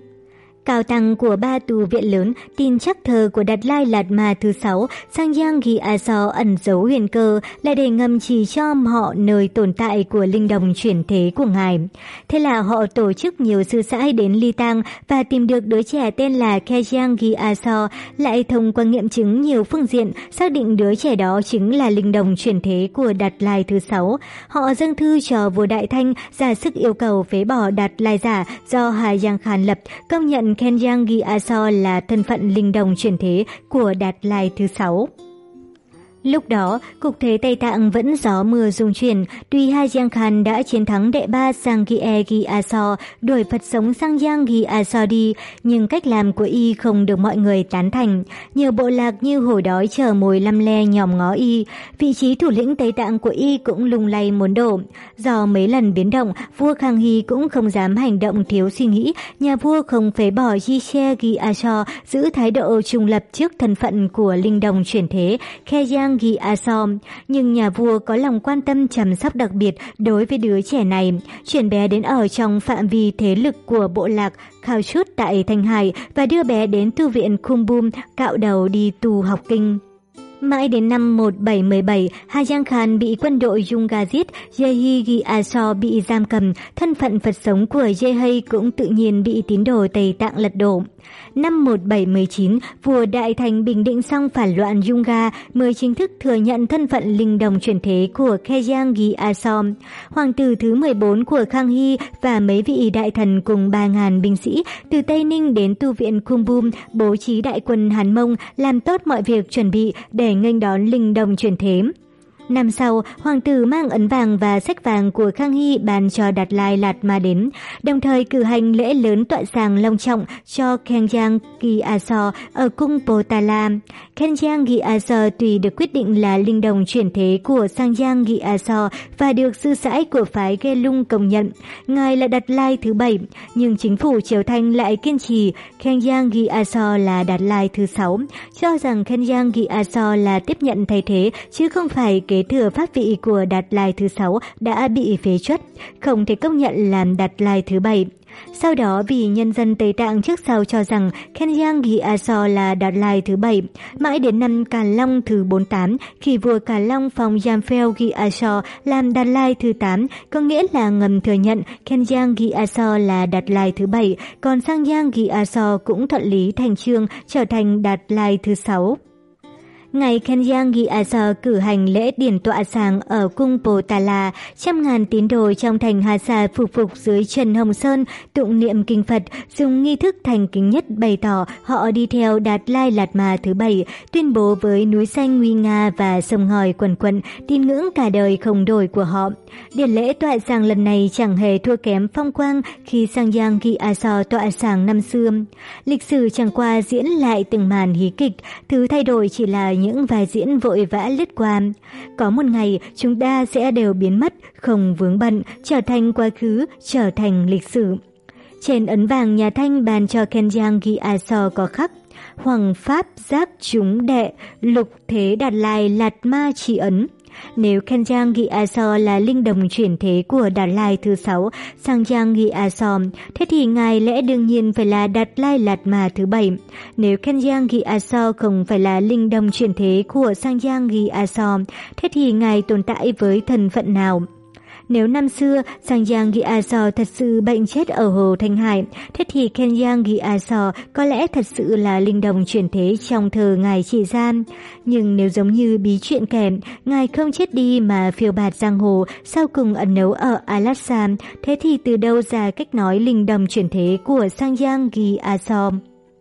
Cao tăng của ba tu viện lớn tin chắc thơ của Đạt Lai Lạt Ma thứ sáu, Sang Giang Ghi A So ẩn giấu huyền cơ là để ngầm chỉ cho họ nơi tồn tại của linh đồng chuyển thế của ngài. Thế là họ tổ chức nhiều sư sãi đến Ly Tang và tìm được đứa trẻ tên là Khyang Ghi A So, lại thông qua nghiệm chứng nhiều phương diện xác định đứa trẻ đó chính là linh đồng chuyển thế của Đạt Lai thứ sáu. Họ dâng thư cho vua Đại Thanh ra sức yêu cầu phế bỏ Đạt Lai giả do Hai Giang Khan lập, công nhận Khyang Ghi A So là thân phận linh đồng chuyển thế của Đạt Lai thứ sáu. Lúc đó, cục thế Tây Tạng vẫn gió mưa rung chuyển, tuy Hajang Khan đã chiến thắng đệ ba Sangye Gyatso, đuổi Phật sống Sangyang Gyatso đi, nhưng cách làm của y không được mọi người tán thành. Nhiều bộ lạc như hổ đói chờ mồi lăm le nhòm ngó y, vị trí thủ lĩnh Tây Tạng của y cũng lung lay muốn đổ. Do mấy lần biến động, vua Khang Hy cũng không dám hành động thiếu suy nghĩ, nhà vua không phế bỏ Jishe Gyatso, giữ thái độ trung lập trước thân phận của linh đồng chuyển thế Kheang Gyatso. Nhưng nhà vua có lòng quan tâm chăm sóc đặc biệt đối với đứa trẻ này, chuyển bé đến ở trong phạm vi thế lực của bộ lạc Khao Chút tại Thanh Hải và đưa bé đến tu viện Kumbum cạo đầu đi tu học kinh. Mãi đến năm một nghìn bảy trăm mười bảy, Hajang Khan bị quân đội Yunga giết, Jehi Gyatso bị giam cầm, thân phận Phật sống của Jehi cũng tự nhiên bị tín đồ Tây Tạng lật đổ. Năm một nghìn bảy trăm mười chín, vua Đại Thành bình định xong phản loạn Yunga mới chính thức thừa nhận thân phận linh đồng chuyển thế của Kheang Gyatso. Hoàng tử thứ mười bốn của Khang Hy và mấy vị đại thần cùng ba nghìn binh sĩ từ Tây Ninh đến tu viện Kumbum bố trí đại quân Hán Mông làm tốt mọi việc chuẩn bị để nghênh đón linh đồng chuyển thế. Năm sau, hoàng tử mang ấn vàng và sách vàng của Khang Hy bàn cho Đạt Lai Lạt Ma đến, đồng thời cử hành lễ lớn tọa sàng long trọng cho Kheang Gyatso ở cung Potala. Kheang Gyatso tùy được quyết định là linh đồng chuyển thế của Sangyang Gyatso và được sư sãi của phái Gelung công nhận. Ngài là Đạt Lai thứ bảy, nhưng chính phủ Triều Thanh lại kiên trì Kheang Gyatso là Đạt Lai thứ sáu, cho rằng Kheang Gyatso là tiếp nhận thay thế chứ không phải kế thừa pháp vị của Đạt Lai thứ sáu đã bị phế truất, không thể công nhận làm Đạt Lai thứ bảy. Sau đó vì nhân dân Tây Tạng trước sau cho rằng Kheang Gyatso là Đạt Lai thứ bảy, mãi đến năm Càn Long thứ bốn mươi tám, khi vua Càn Long phong Yamphel Gyatso làm Đạt Lai thứ tám, có nghĩa là ngầm thừa nhận Kheang Gyatso là Đạt Lai thứ bảy, còn Sangyang Gyatso cũng thuận lý thành chương trở thành Đạt Lai thứ sáu. Ngày Kheang Gyatso cử hành lễ điển tọa sàng ở cung Potala, trăm ngàn tín đồ trong thành Hà Sa phục phục dưới chân Hồng Sơn, tụng niệm kinh Phật, dùng nghi thức thành kính nhất bày tỏ họ đi theo Đạt Lai Lạt Ma thứ bảy, tuyên bố với núi xanh nguy nga và sông ngòi quần quận, tín ngưỡng cả đời không đổi của họ. Điển lễ tọa sàng lần này chẳng hề thua kém phong quang khi Sangyang Gyatso tọa sàng năm xưa. Lịch sử chẳng qua diễn lại từng màn hí kịch, thứ thay đổi chỉ là những vai diễn vội vã lướt qua. Có một ngày chúng ta sẽ đều biến mất, không vướng bận, trở thành quá khứ, trở thành lịch sử. Trên ấn vàng nhà Thanh bàn cho Kheang Gyatso có khắc: Hoàng Pháp giác chúng đệ, lục thế Đạt Lai Lạt Ma chỉ ấn. Nếu Kheang Gyatso là linh đồng chuyển thế của Đạt Lai thứ sáu, Sangyang Gyatso, thế thì ngài lẽ đương nhiên phải là Đạt Lai Lạt Ma thứ bảy. Nếu Kheang Gyatso không phải là linh đồng chuyển thế của Sangyang Gyatso, thế thì ngài tồn tại với thân phận nào? Nếu năm xưa Sangyang Gyatso thật sự bệnh chết ở hồ Thanh Hải, thế thì Kheang Gyatso có lẽ thật sự là linh đồng chuyển thế trong thờ ngài chỉ ra. Nhưng nếu giống như bí chuyện kể, ngài không chết đi mà phiêu bạt giang hồ, sau cùng ẩn náu ở Alaska, thế thì từ đâu ra cách nói linh đồng chuyển thế của Sangyang Gyatso?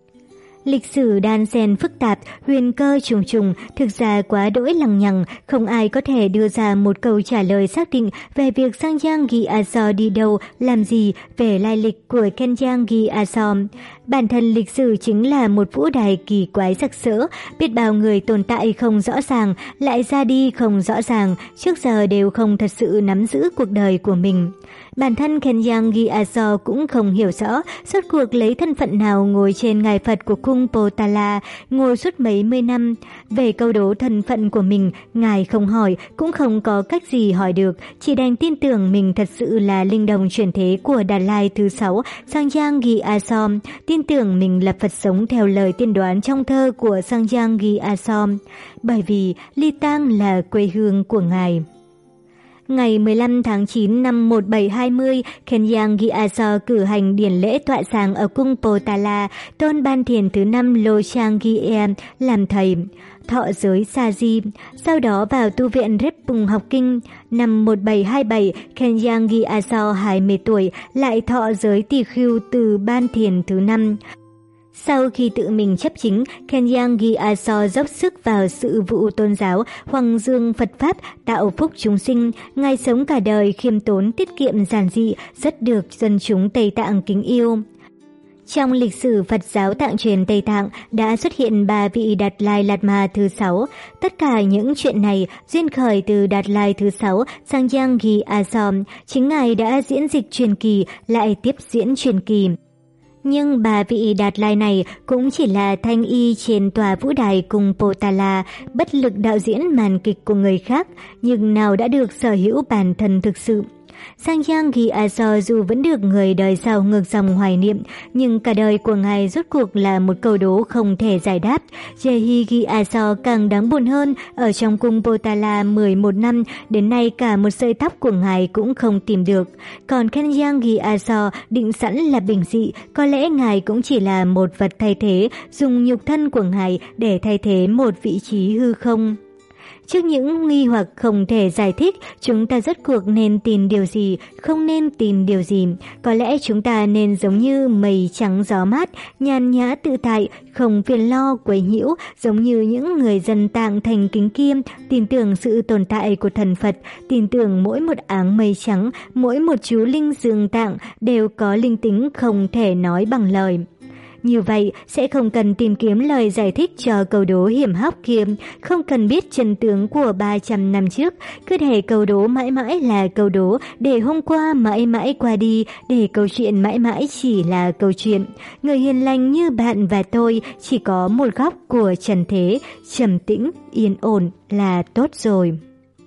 Lịch sử đan xen phức tạp, huyền cơ trùng trùng, thực ra quá đỗi lằng nhằng, không ai có thể đưa ra một câu trả lời xác định về việc Sangyang Gyatso đi đâu, làm gì, về lai lịch của Kheang Gyatso. Bản thân lịch sử chính là một vũ đài kỳ quái sặc sỡ, biết bao người tồn tại không rõ ràng, lại ra đi không rõ ràng, trước giờ đều không thật sự nắm giữ cuộc đời của mình. Bản thân Kheang Gyatso cũng không hiểu rõ suốt cuộc lấy thân phận nào ngồi trên ngài Phật của cung Potala, ngồi suốt mấy mươi năm. Về câu đố thân phận của mình, ngài không hỏi, cũng không có cách gì hỏi được, chỉ đành tin tưởng mình thật sự là linh đồng chuyển thế của Đạt Lai thứ sáu, Sangyang Gyatso, tin tưởng mình là Phật sống theo lời tiên đoán trong thơ của Sangyang Gyatso, bởi vì Ly Tang là quê hương của ngài. Ngày mười lăm tháng chín năm một nghìn bảy trăm hai mươi, Kheang Gyatso cử hành điển lễ tọa sàng ở cung Potala, tôn Ban Thiền thứ năm Lô Trang Gyem làm thầy, thọ giới Sa Di, sau đó vào tu viện Repung học kinh. Năm một nghìn bảy trăm hai mươi bảy, Kheang Gyatso hai mươi tuổi, lại thọ giới Tỳ Khưu từ Ban Thiền thứ năm. Sau khi tự mình chấp chính, Khengyang Gyatso dốc sức vào sự vụ tôn giáo, hoằng dương Phật Pháp, tạo phúc chúng sinh. Ngài sống cả đời khiêm tốn, tiết kiệm, giản dị, rất được dân chúng Tây Tạng kính yêu. Trong lịch sử Phật giáo Tạng truyền Tây Tạng đã xuất hiện ba vị Đạt Lai Lạt Ma thứ sáu. Tất cả những chuyện này duyên khởi từ Đạt Lai thứ sáu Sangyang Gyatso. Chính Ngài đã diễn dịch truyền kỳ lại tiếp diễn truyền kỳ. Nhưng bà vị Đạt Lai này cũng chỉ là thanh y trên tòa vũ đài cùng Potala, bất lực đạo diễn màn kịch của người khác, nhưng nào đã được sở hữu bản thân thực sự. Sangyang Gyatso dù vẫn được người đời sau ngược dòng hoài niệm, nhưng cả đời của ngài rốt cuộc là một câu đố không thể giải đáp. Jehi Gyatso càng đáng buồn hơn, ở trong cung Potala mười một năm, đến nay cả một sợi tóc của ngài cũng không tìm được. Còn Khengyang Gyatso định sẵn là bình dị, có lẽ ngài cũng chỉ là một vật thay thế, dùng nhục thân của ngài để thay thế một vị trí hư không. Trước những nghi hoặc không thể giải thích, chúng ta rốt cuộc nên tin điều gì, không nên tin điều gì. Có lẽ chúng ta nên giống như mây trắng gió mát, nhàn nhã tự tại, không phiền lo quấy nhiễu, giống như những người dân Tạng thành kính kia, tin tưởng sự tồn tại của thần Phật, tin tưởng mỗi một áng mây trắng, mỗi một chú linh dương Tạng đều có linh tính không thể nói bằng lời. Như vậy sẽ không cần tìm kiếm lời giải thích cho câu đố hiểm hóc kia, không cần biết chân tướng của ba trăm năm trước, cứ để câu đố mãi mãi là câu đố, để hôm qua mãi mãi qua đi, để câu chuyện mãi mãi chỉ là câu chuyện. Người hiền lành như bạn và tôi chỉ có một góc của trần thế, trầm tĩnh, yên ổn là tốt rồi.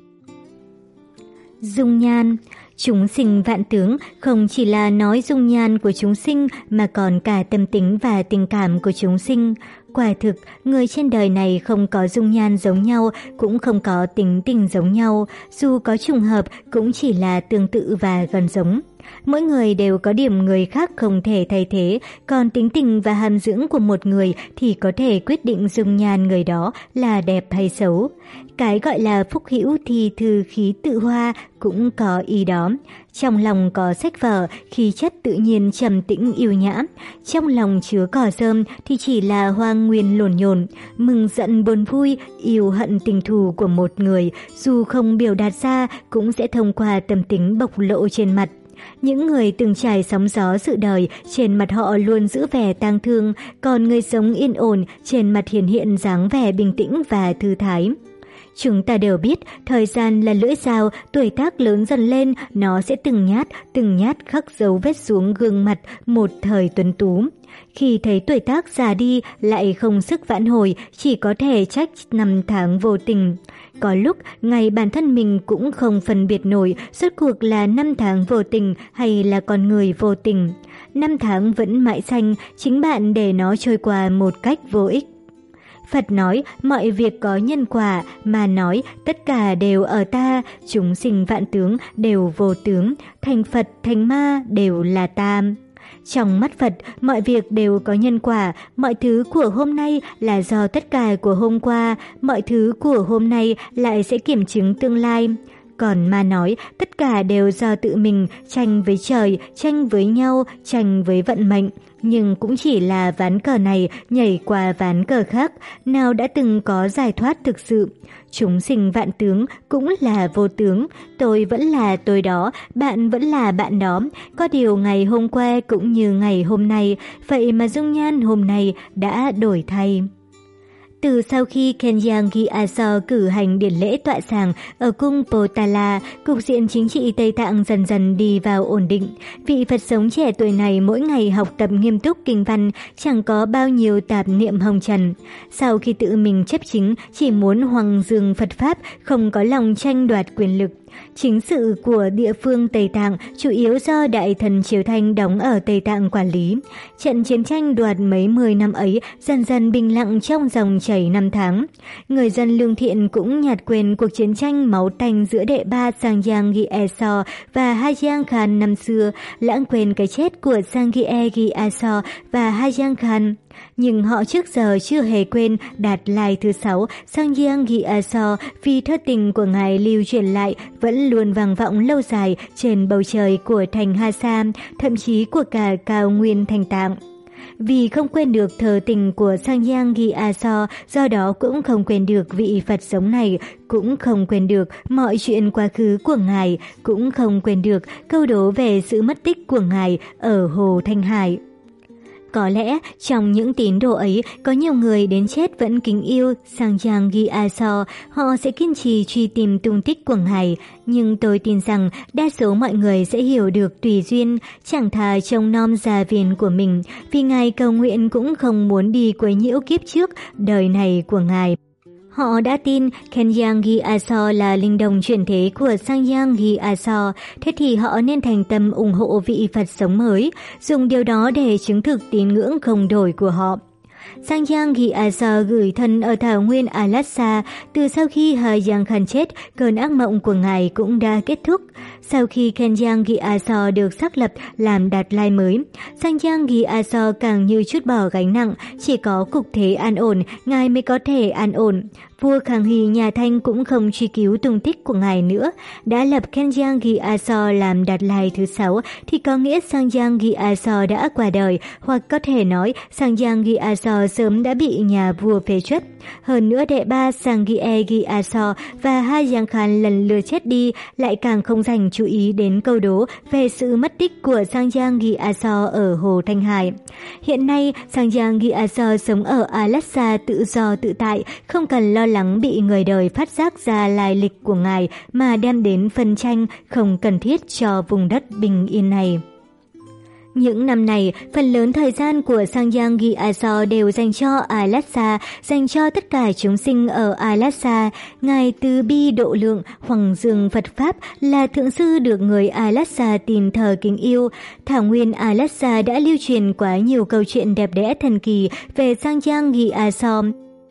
Dung nhan. Chúng sinh vạn tướng không chỉ là nói dung nhan của chúng sinh mà còn cả tâm tính và tình cảm của chúng sinh. Quả thực, người trên đời này không có dung nhan giống nhau, cũng không có tính tình giống nhau, dù có trùng hợp cũng chỉ là tương tự và gần giống. Mỗi người đều có điểm người khác không thể thay thế, còn tính tình và hàm dưỡng của một người thì có thể quyết định dung nhan người đó là đẹp hay xấu. Cái gọi là phúc hữu thì thư khí tự hoa cũng có ý đó. Trong lòng có sách vở, khí chất tự nhiên trầm tĩnh yêu nhã. Trong lòng chứa cỏ rơm thì chỉ là hoa nguyên lộn nhộn. Mừng giận buồn vui, yêu hận tình thù của một người, dù không biểu đạt ra cũng sẽ thông qua tâm tính bộc lộ trên mặt. Những người từng trải sóng gió sự đời, trên mặt họ luôn giữ vẻ tang thương, còn người sống yên ổn, trên mặt hiển hiện dáng vẻ bình tĩnh và thư thái. Chúng ta đều biết, thời gian là lưỡi dao, tuổi tác lớn dần lên, nó sẽ từng nhát, từng nhát khắc dấu vết xuống gương mặt một thời tuấn tú. Khi thấy tuổi tác già đi, lại không sức vãn hồi, chỉ có thể trách năm tháng vô tình. Có lúc, ngay bản thân mình cũng không phân biệt nổi, rốt cuộc là năm tháng vô tình hay là con người vô tình. Năm tháng vẫn mãi xanh, chính bạn để nó trôi qua một cách vô ích. Phật nói mọi việc có nhân quả, mà nói tất cả đều ở ta, chúng sinh vạn tướng đều vô tướng, thành Phật thành ma đều là ta. Trong mắt Phật, mọi việc đều có nhân quả, mọi thứ của hôm nay là do tất cả của hôm qua, mọi thứ của hôm nay lại sẽ kiểm chứng tương lai. Còn ma nói, tất cả đều do tự mình, tranh với trời, tranh với nhau, tranh với vận mệnh. Nhưng cũng chỉ là ván cờ này nhảy qua ván cờ khác, nào đã từng có giải thoát thực sự. Chúng sinh vạn tướng cũng là vô tướng, tôi vẫn là tôi đó, bạn vẫn là bạn đó. Có điều ngày hôm qua cũng như ngày hôm nay, vậy mà dung nhan hôm nay đã đổi thay. Từ sau khi Khengyang Gyatso cử hành điển lễ tọa sàng ở cung Potala, cục diện chính trị Tây Tạng dần dần đi vào ổn định. Vị Phật sống trẻ tuổi này mỗi ngày học tập nghiêm túc kinh văn, chẳng có bao nhiêu tạp niệm hồng trần. Sau khi tự mình chấp chính, chỉ muốn hoằng dương Phật Pháp, không có lòng tranh đoạt quyền lực. Chính sự của địa phương Tây Tạng chủ yếu do Đại thần Triều Thanh đóng ở Tây Tạng quản lý. Trận chiến tranh đoạt mấy mươi năm ấy dần dần bình lặng trong dòng chảy năm tháng. Người dân lương thiện cũng nhạt quên cuộc chiến tranh máu tanh giữa đệ ba Sangyang Gyatso và Hayang Khan năm xưa, lãng quên cái chết của Sangyang Gyatso và Hayang Khan. Nhưng họ trước giờ chưa hề quên Đạt Lai thứ sáu Sangyang Gyatso vì thơ tình của ngài lưu truyền lại vẫn luôn vang vọng lâu dài trên bầu trời của thành Hà Sa, thậm chí của cả cao nguyên thành Tạng. Vì không quên được thờ tình của Sangyang Gyatso, do đó cũng không quên được vị Phật sống này, cũng không quên được mọi chuyện quá khứ của Ngài, cũng không quên được câu đố về sự mất tích của Ngài ở Hồ Thanh Hải. Có lẽ trong những tín đồ ấy có nhiều người đến chết vẫn kính yêu Sangyang Gyatso, họ sẽ kiên trì truy tìm tung tích của Ngài, nhưng tôi tin rằng đa số mọi người sẽ hiểu được tùy duyên, chẳng thà trông nom gia viên của mình, vì Ngài cầu nguyện cũng không muốn đi quấy nhiễu kiếp trước, đời này của Ngài. Họ đã tin Sangyang Gyatso là linh đồng chuyển thế của Sangyang Gyatso, thế thì họ nên thành tâm ủng hộ vị Phật sống mới, dùng điều đó để chứng thực tín ngưỡng không đổi của họ. Sangyang Gyatso gửi thân ở thảo nguyên Alassa. Từ sau khi Hayang Khan chết, cơn ác mộng của Ngài cũng đã kết thúc. Sau khi Sangyang Gyatso được xác lập làm Đạt Lai mới, Sangyang Gyatso càng như trút bỏ gánh nặng, chỉ có cục thế an ổn, Ngài mới có thể an ổn. Vua Khang Hy nhà Thanh cũng không truy cứu tung tích của Ngài nữa. Đã lập Sangyang Gyatso làm Đạt Lai thứ sáu thì có nghĩa Sangyang Gyatso đã qua đời, hoặc có thể nói Sangyang Gyatso sớm đã bị nhà vua phế truất. Hơn nữa đệ ba Sangye Gyatso và Hayang Khan lần lượt chết đi, lại càng không dành chú ý đến câu đố về sự mất tích của Sangyang Gyatso ở Hồ Thanh Hải. Hiện nay Sangyang Gyatso sống ở Alassa tự do tự tại, không cần lo lắng bị người đời phát giác ra lai lịch của Ngài mà đem đến phân tranh không cần thiết cho vùng đất bình yên này. Những năm này, phần lớn thời gian của Sangyang Gyatso đều dành cho Alassa, dành cho tất cả chúng sinh ở Alassa. Ngài từ bi độ lượng, Hoàng Dương Phật Pháp là thượng sư được người Alassa tin thờ kính yêu. Thảo nguyên Alassa đã lưu truyền quá nhiều câu chuyện đẹp đẽ thần kỳ về Sangyang Gyatso.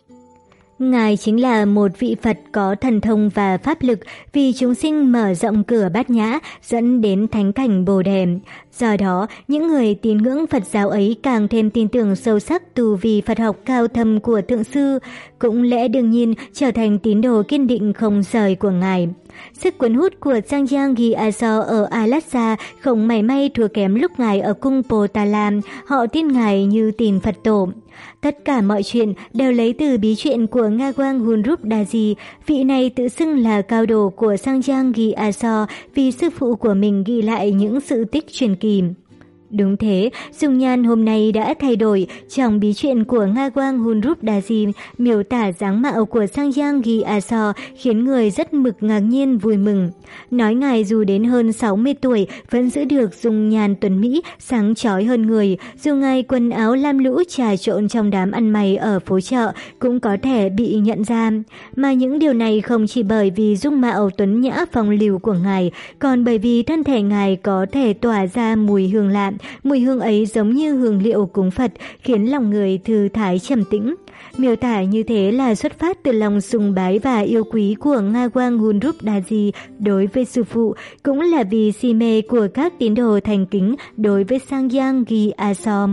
Ngài chính là một vị Phật có thần thông và pháp lực, vì chúng sinh mở rộng cửa bát nhã dẫn đến thánh cảnh Bồ Đề. Do đó, những người tín ngưỡng Phật giáo ấy càng thêm tin tưởng sâu sắc tu vi Phật học cao thâm của Thượng Sư, cũng lẽ đương nhiên trở thành tín đồ kiên định không rời của Ngài. Sức cuốn hút của Sangyang Gyatso ở Alassa không mảy may thua kém lúc Ngài ở cung Potala, họ tin Ngài như tin Phật tổ. Tất cả mọi chuyện đều lấy từ bí truyện của Ngagwang Hunrup Daji, vị này tự xưng là cao đồ của Sangyang Gyatso vì sư phụ của mình ghi lại những sự tích truyền kỳ. Đúng thế, dung nhan hôm nay đã thay đổi. Trong bí truyện của Ngagwang Hunrup Daji, miêu tả dáng mạo của Sangyang Gyatso khiến người rất mực ngạc nhiên vui mừng. Nói Ngài dù đến hơn sáu mươi tuổi vẫn giữ được dung nhan tuấn mỹ, sáng chói hơn người. Dù Ngài quần áo lam lũ trà trộn trong đám ăn mày ở phố chợ cũng có thể bị nhận ra. Mà những điều này không chỉ bởi vì dung mạo tuấn nhã phong lưu của Ngài, còn bởi vì thân thể Ngài có thể tỏa ra mùi hương lạ. Mùi hương ấy giống như hương liệu cúng Phật, khiến lòng người thư thái trầm tĩnh. Miêu tả như thế là xuất phát từ lòng sùng bái và yêu quý của Ngagwang Hunrup Daji đối với sư phụ, cũng là vì si mê của các tín đồ thành kính đối với Sangyang Gyatso.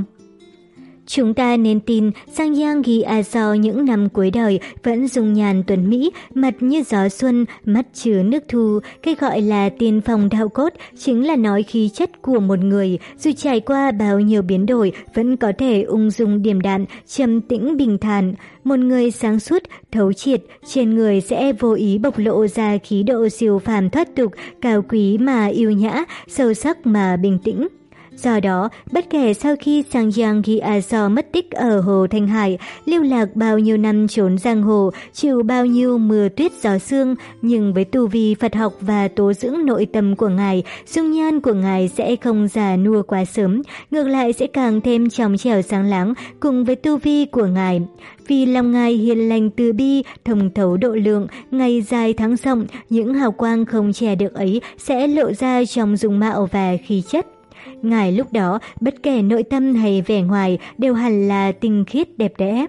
Chúng ta nên tin Sangyang Gyatso những năm cuối đời vẫn dung nhan tuấn mỹ, mặt như gió xuân, mắt chứa nước thu. Cái gọi là tiên phong đạo cốt chính là nói khí chất của một người, dù trải qua bao nhiêu biến đổi vẫn có thể ung dung điềm đạm, trầm tĩnh bình thản. Một người sáng suốt, thấu triệt, trên người sẽ vô ý bộc lộ ra khí độ siêu phàm thoát tục, cao quý mà yêu nhã, sâu sắc mà bình tĩnh. Do đó, bất kể sau khi Sangyang Gyatso mất tích ở Hồ Thanh Hải, lưu lạc bao nhiêu năm trốn giang hồ, chịu bao nhiêu mưa tuyết gió sương, nhưng với tu vi Phật học và tố dưỡng nội tâm của Ngài, dung nhan của Ngài sẽ không già nua quá sớm, ngược lại sẽ càng thêm trong trẻo sáng láng cùng với tu vi của Ngài. Vì lòng Ngài hiền lành từ bi, thông thấu độ lượng, ngày dài tháng rộng, những hào quang không che được ấy sẽ lộ ra trong dung mạo và khí chất. Ngài lúc đó, bất kể nội tâm hay vẻ ngoài đều hẳn là tinh khiết đẹp đẽ.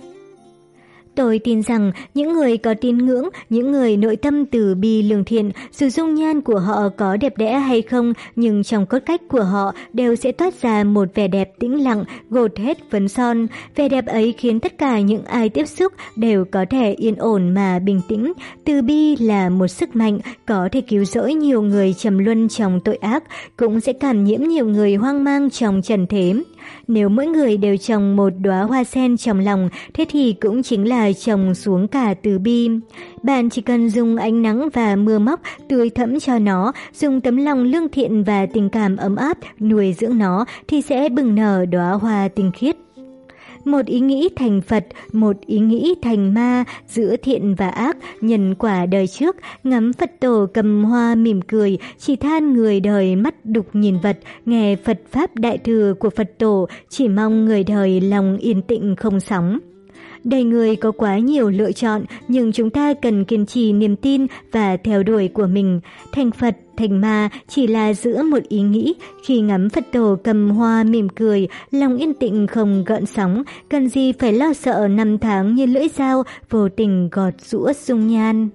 Tôi tin rằng những người có tín ngưỡng, những người nội tâm từ bi lương thiện, dù dung nhan của họ có đẹp đẽ hay không, nhưng trong cốt cách của họ đều sẽ toát ra một vẻ đẹp tĩnh lặng, gột hết phấn son. Vẻ đẹp ấy khiến tất cả những ai tiếp xúc đều có thể yên ổn mà bình tĩnh. Từ bi là một sức mạnh, có thể cứu rỗi nhiều người trầm luân trong tội ác, cũng sẽ cảm nhiễm nhiều người hoang mang trong trần thế. Nếu mỗi người đều trồng một đóa hoa sen trong lòng, thế thì cũng chính là trồng xuống cả từ bi. Bạn chỉ cần dùng ánh nắng và mưa móc tưới thẫm cho nó, dùng tấm lòng lương thiện và tình cảm ấm áp nuôi dưỡng nó thì sẽ bừng nở đóa hoa tinh khiết. Một ý nghĩ thành Phật, một ý nghĩ thành ma, giữa thiện và ác, nhân quả đời trước, ngắm Phật tổ cầm hoa mỉm cười, chỉ than người đời mắt đục nhìn vật, nghe Phật Pháp Đại Thừa của Phật tổ, chỉ mong người đời lòng yên tĩnh không sóng. Đời người có quá nhiều lựa chọn, nhưng chúng ta cần kiên trì niềm tin và theo đuổi của mình. Thành Phật, thành ma chỉ là giữa một ý nghĩ, khi ngắm Phật tổ cầm hoa mỉm cười, lòng yên tĩnh không gợn sóng, cần gì phải lo sợ năm tháng như lưỡi dao, vô tình gọt giũa dung nhan.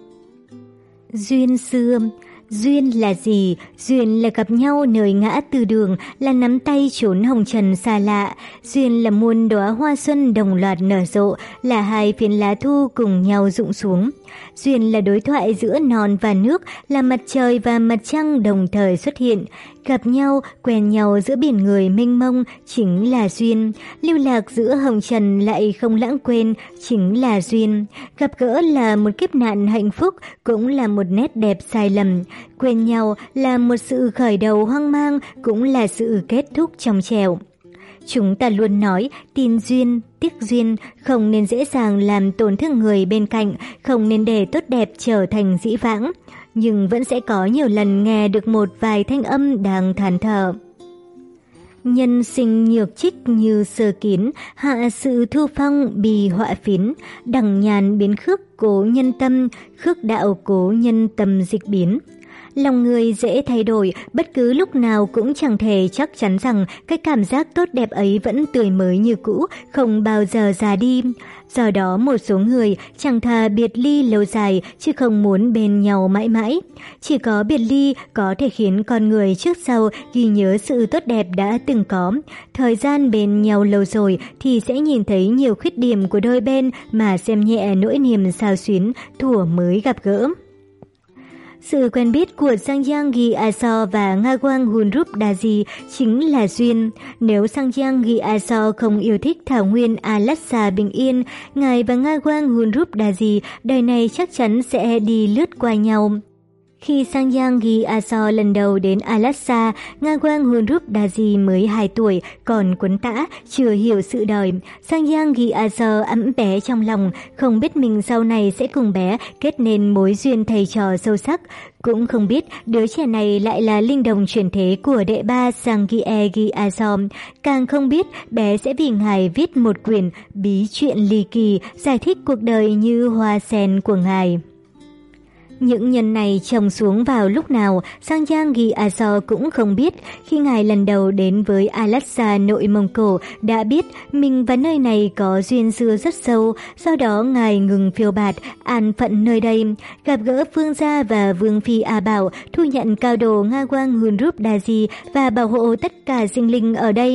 Duyên xưa. Duyên là gì? Duyên là gặp nhau nơi ngã tư đường, là nắm tay trốn hồng trần xa lạ. Duyên là muôn đóa hoa xuân đồng loạt nở rộ, là hai phiến lá thu cùng nhau rụng xuống. Duyên là đối thoại giữa non và nước, là mặt trời và mặt trăng đồng thời xuất hiện. Gặp nhau, quen nhau giữa biển người mênh mông chính là duyên. Lưu lạc giữa hồng trần lại không lãng quên chính là duyên. Gặp gỡ là một kiếp nạn hạnh phúc, cũng là một nét đẹp sai lầm. Quen nhau là một sự khởi đầu hoang mang, cũng là sự kết thúc trong trẻo. Chúng ta luôn nói tin duyên, tiếc duyên, không nên dễ dàng làm tổn thương người bên cạnh, không nên để tốt đẹp trở thành dĩ vãng. Nhưng vẫn sẽ có nhiều lần nghe được một vài thanh âm đang than thở. Nhân sinh nhược trích như sơ kiến, hạ sự thu phong bì họa phiến, đằng nhàn biến khước cố nhân tâm, khước đạo cố nhân tâm dịch biến. Lòng người dễ thay đổi, bất cứ lúc nào cũng chẳng thể chắc chắn rằng cái cảm giác tốt đẹp ấy vẫn tươi mới như cũ, không bao giờ già đi. Do đó một số người chẳng thà biệt ly lâu dài chứ không muốn bên nhau mãi mãi. Chỉ có biệt ly có thể khiến con người trước sau ghi nhớ sự tốt đẹp đã từng có. Thời gian bên nhau lâu rồi thì sẽ nhìn thấy nhiều khuyết điểm của đôi bên mà xem nhẹ nỗi niềm xao xuyến thuở mới gặp gỡ. Sự quen biết của Sangyang Gyatso và Ngawang Hunrup-Daji chính là duyên. Nếu Sangyang Gyatso không yêu thích thảo nguyên Alassa bình yên, ngài và Ngawang Hunrup-Daji đời này chắc chắn sẽ đi lướt qua nhau. Khi Sangyang Gyatso lần đầu đến Alassa, Ngawang Hunrup-Daji mới hai tuổi, còn quấn tã, chưa hiểu sự đời. Sangyang Gyatso ẵm bé trong lòng, không biết mình sau này sẽ cùng bé kết nên mối duyên thầy trò sâu sắc. Cũng không biết đứa trẻ này lại là linh đồng chuyển thế của đệ ba Sanghye Gyatso. Càng không biết bé sẽ vì ngài viết một quyển bí truyện ly kỳ giải thích cuộc đời như hoa sen của ngài. Những nhân này trồng xuống vào lúc nào, Sangyang Gyatso cũng không biết. Khi ngài lần đầu đến với Alassa nội Mông Cổ, đã biết mình và nơi này có duyên xưa rất sâu, sau đó ngài ngừng phiêu bạt, an phận nơi đây, gặp gỡ Phương Gia và Vương Phi A Bảo, thu nhận cao đồ Ngawang Hunrup-Daji và bảo hộ tất cả sinh linh ở đây.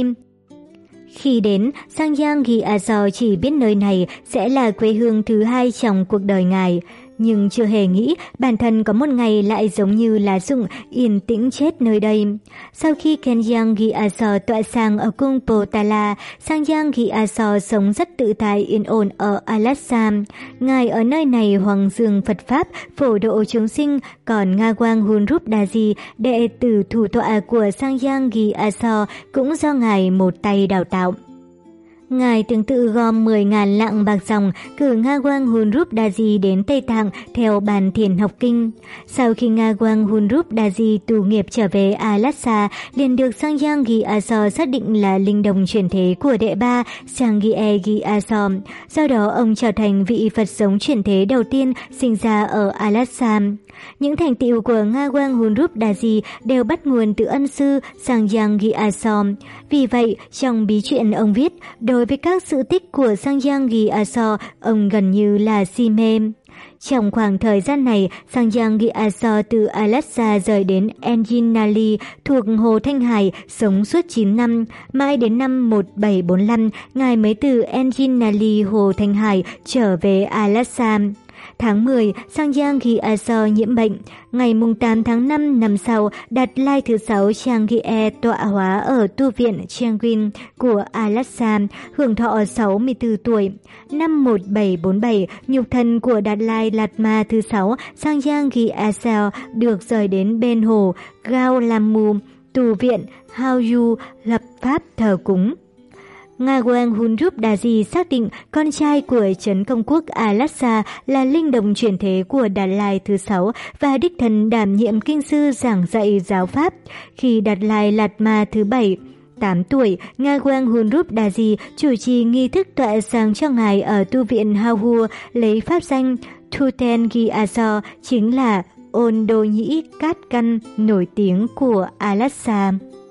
Khi đến, Sangyang Gyatso chỉ biết nơi này sẽ là quê hương thứ hai trong cuộc đời ngài. Nhưng chưa hề nghĩ bản thân có một ngày lại giống như lá rụng yên tĩnh chết nơi đây. Sau khi Sangyang Gyatso tọa sang ở cung Potala, Sangyang Gyatso sống rất tự tại yên ổn ở Alassa. Ngài ở nơi này hoàng dương Phật Pháp, phổ độ chúng sinh, còn Ngawang Hunrup-Daji, đệ tử thủ tọa của Sangyang Gyatso, cũng do ngài một tay đào tạo. Ngài tương tự gom mười nghìn lạng bạc dòng cử Ngawang Hunrup-Daji đến Tây Tạng theo bàn thiền học kinh. Sau khi Ngawang Hunrup-Daji tù nghiệp trở về Alassa, liền được Sangyang Gyatso xác định là linh đồng chuyển thế của đệ ba Sanghye Gyatso. Do đó ông trở thành vị Phật sống chuyển thế đầu tiên sinh ra ở Alassa. Những thành tựu của Ngawang Hunrup-Daji đều bắt nguồn từ ân sư Sangyang Gyatso. Vì vậy, trong bí truyện ông viết, đối với các sự tích của Sangyang Gyatso, ông gần như là si mê. Trong khoảng thời gian này, Sangyang Gyatso từ Alassa rời đến Enjinali thuộc Hồ Thanh Hải, sống suốt chín năm. Mãi đến năm một nghìn bảy trăm bốn mươi lăm, ngài mới từ Enjinali Hồ Thanh Hải trở về Alassa. Tháng mười, Sangyang Gyatso nhiễm bệnh. Ngày tám tháng năm năm sau, Đạt Lai thứ sáu Changyue tọa hóa ở tu viện Changwin của Alassa, hưởng thọ sáu mươi tư tuổi. Năm một nghìn bảy trăm bốn mươi bảy, nhục thân của Đạt Lai Lạt Ma thứ sáu Sangyang Gyatso được rời đến bên hồ Gaolamu, tu viện Haoyu lập pháp thờ cúng. Ngawang Hunrup Daji xác định con trai của Trấn Công Quốc Alassa là linh đồng chuyển thế của Đạt Lai thứ sáu và đích thân đảm nhiệm kinh sư giảng dạy giáo pháp. Khi Đạt Lai Lạt Ma thứ bảy, tám tuổi, Ngawang Hunrup Daji chủ trì nghi thức tọa sáng cho ngài ở tu viện Hau lấy pháp danh Thuten Gyatso, chính là ôn đô nhĩ cát căn nổi tiếng của Alassa.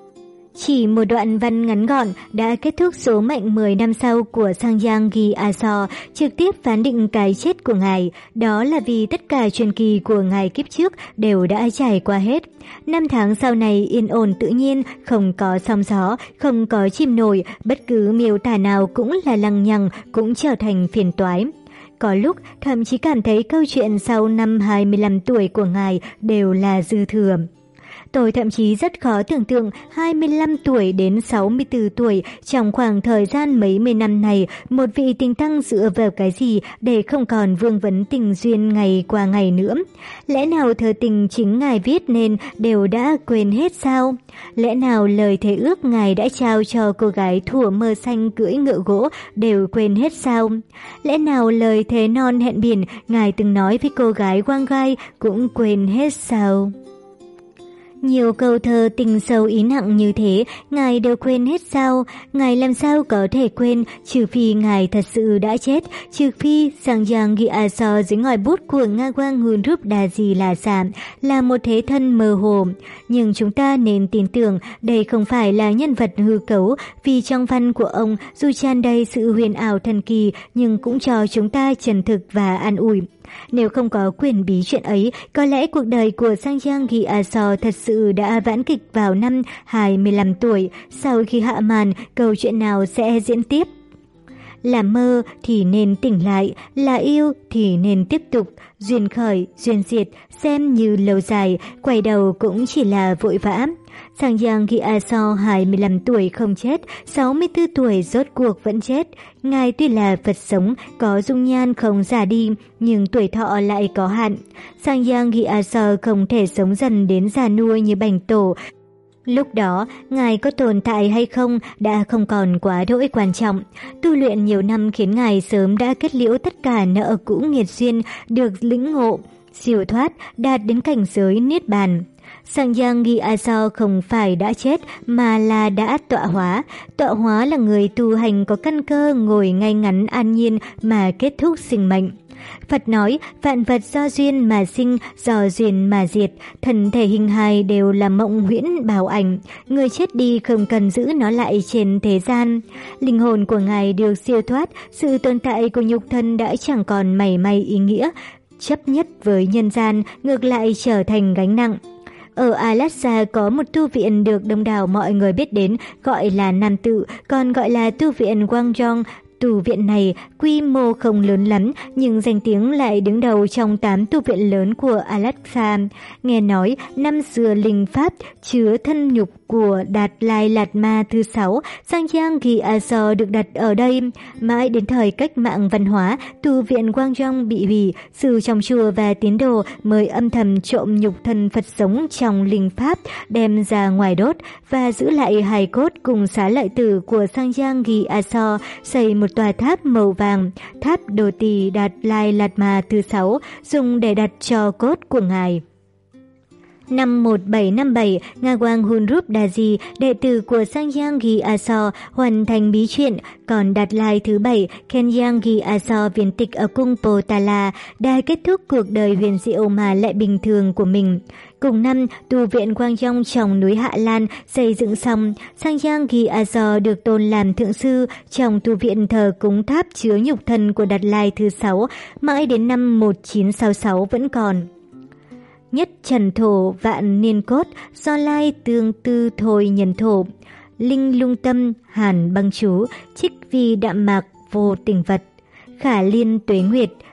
Chỉ một đoạn văn ngắn gọn đã kết thúc số mệnh mười năm sau của Sangyang Gyatso, trực tiếp phán định cái chết của ngài. Đó là vì tất cả truyền kỳ của ngài kiếp trước đều đã trải qua hết. Năm tháng sau này yên ổn tự nhiên, không có sóng gió, không có chim nổi, bất cứ miêu tả nào cũng là lằng nhằng, cũng trở thành phiền toái. Có lúc thậm chí cảm thấy câu chuyện sau năm hai mươi lăm tuổi của ngài đều là dư thừa. Tôi thậm chí rất khó tưởng tượng hai mươi lăm tuổi đến sáu mươi tư tuổi, trong khoảng thời gian mấy mươi năm này, một vị tinh tăng dựa vào cái gì để không còn vương vấn tình duyên ngày qua ngày nữa? Lẽ nào thơ tình chính ngài viết nên đều đã quên hết sao? Lẽ nào lời thề ước ngài đã trao cho cô gái thuở mơ xanh cưỡi ngựa gỗ đều quên hết sao? Lẽ nào lời thề non hẹn biển ngài từng nói với cô gái Wang Gai cũng quên hết sao? Nhiều câu thơ tình sâu ý nặng như thế, ngài đều quên hết sao? Ngài làm sao có thể quên, trừ phi ngài thật sự đã chết, trừ phi Sangyang Gyatso dưới ngòi bút của Ngawang Hunrup Daji là giả, là một thế thân mơ hồ. Nhưng chúng ta nên tin tưởng đây không phải là nhân vật hư cấu, vì trong văn của ông dù tràn đầy sự huyền ảo thần kỳ nhưng cũng cho chúng ta chân thực và an ủi. Nếu không có quyền bí chuyện ấy, có lẽ cuộc đời của Sangyang Gyatso thật sự đã vãn kịch vào năm hai mươi lăm tuổi. Sau khi hạ màn, câu chuyện nào sẽ diễn tiếp? Là mơ thì nên tỉnh lại, là yêu thì nên tiếp tục, duyên khởi, duyên diệt, xem như lâu dài, quay đầu cũng chỉ là vội vã. Sangyang Gyatso hai mươi lăm tuổi không chết, sáu mươi tư tuổi rốt cuộc vẫn chết. Ngài tuy là vật sống, có dung nhan không già đi, nhưng tuổi thọ lại có hạn. Sangyang Gyatso không thể sống dần đến già nua như Bành Tổ. Lúc đó, ngài có tồn tại hay không đã không còn quá đỗi quan trọng. Tu luyện nhiều năm khiến ngài sớm đã kết liễu tất cả nợ cũ nghiệt duyên, được lĩnh ngộ, siêu thoát, đạt đến cảnh giới niết bàn. Sangyang Gyatso không phải đã chết mà là đã tọa hóa. Tọa hóa là người tu hành có căn cơ ngồi ngay ngắn an nhiên mà kết thúc sinh mệnh. Phật nói, vạn vật do duyên mà sinh, do duyên mà diệt, thân thể hình hài đều là mộng huyễn bào ảnh. Người chết đi không cần giữ nó lại trên thế gian. Linh hồn của ngài được siêu thoát, sự tồn tại của nhục thân đã chẳng còn mảy may ý nghĩa. Chấp nhất với nhân gian, ngược lại trở thành gánh nặng. Ở Alassa có một tu viện được đông đảo mọi người biết đến, gọi là Nam Tự, còn gọi là tu viện Wangjong. Tu viện này quy mô không lớn lắm, nhưng danh tiếng lại đứng đầu trong tám tu viện lớn của Alassa. Nghe nói, năm xưa linh pháp chứa thân nhục của Đạt Lai Lạt Ma thứ sáu, Sangyang Gyatso được đặt ở đây. Mãi đến thời cách mạng văn hóa, tu viện Wangjong bị hủy, sư trong chùa và tín đồ mới âm thầm trộm nhục thân Phật sống trong linh pháp, đem ra ngoài đốt và giữ lại hài cốt cùng xá lợi tử của Sangyang Gyatso, xây một tòa tháp màu vàng, tháp Đồ Tỳ Đạt Lai Lạt Ma thứ sáu, dùng để đặt tro cốt của ngài. Năm một nghìn bảy trăm năm mươi bảy, Ngawang Hunrup Daji, đệ tử của Sangyang Gyatso, hoàn thành bí truyện, còn Đạt Lai thứ bảy, Khenyang Gyatso viên tịch ở cung Potala, đã kết thúc cuộc đời huyền diệu mà lại bình thường của mình. Cùng năm, tu viện Wangjong trong núi Hạ Lan xây dựng xong, Sangyang Gyatso được tôn làm thượng sư trong tu viện thờ cúng tháp chứa nhục thân của Đạt Lai thứ sáu, mãi đến năm một nghìn chín trăm sáu mươi sáu vẫn còn. Nhất trần thổ vạn niên cốt, do lai tương tư thôi nhân thổ. Linh lung tâm, hàn băng chú, trích vi đạm mạc vô tình vật. Khả liên tuế nguyệt,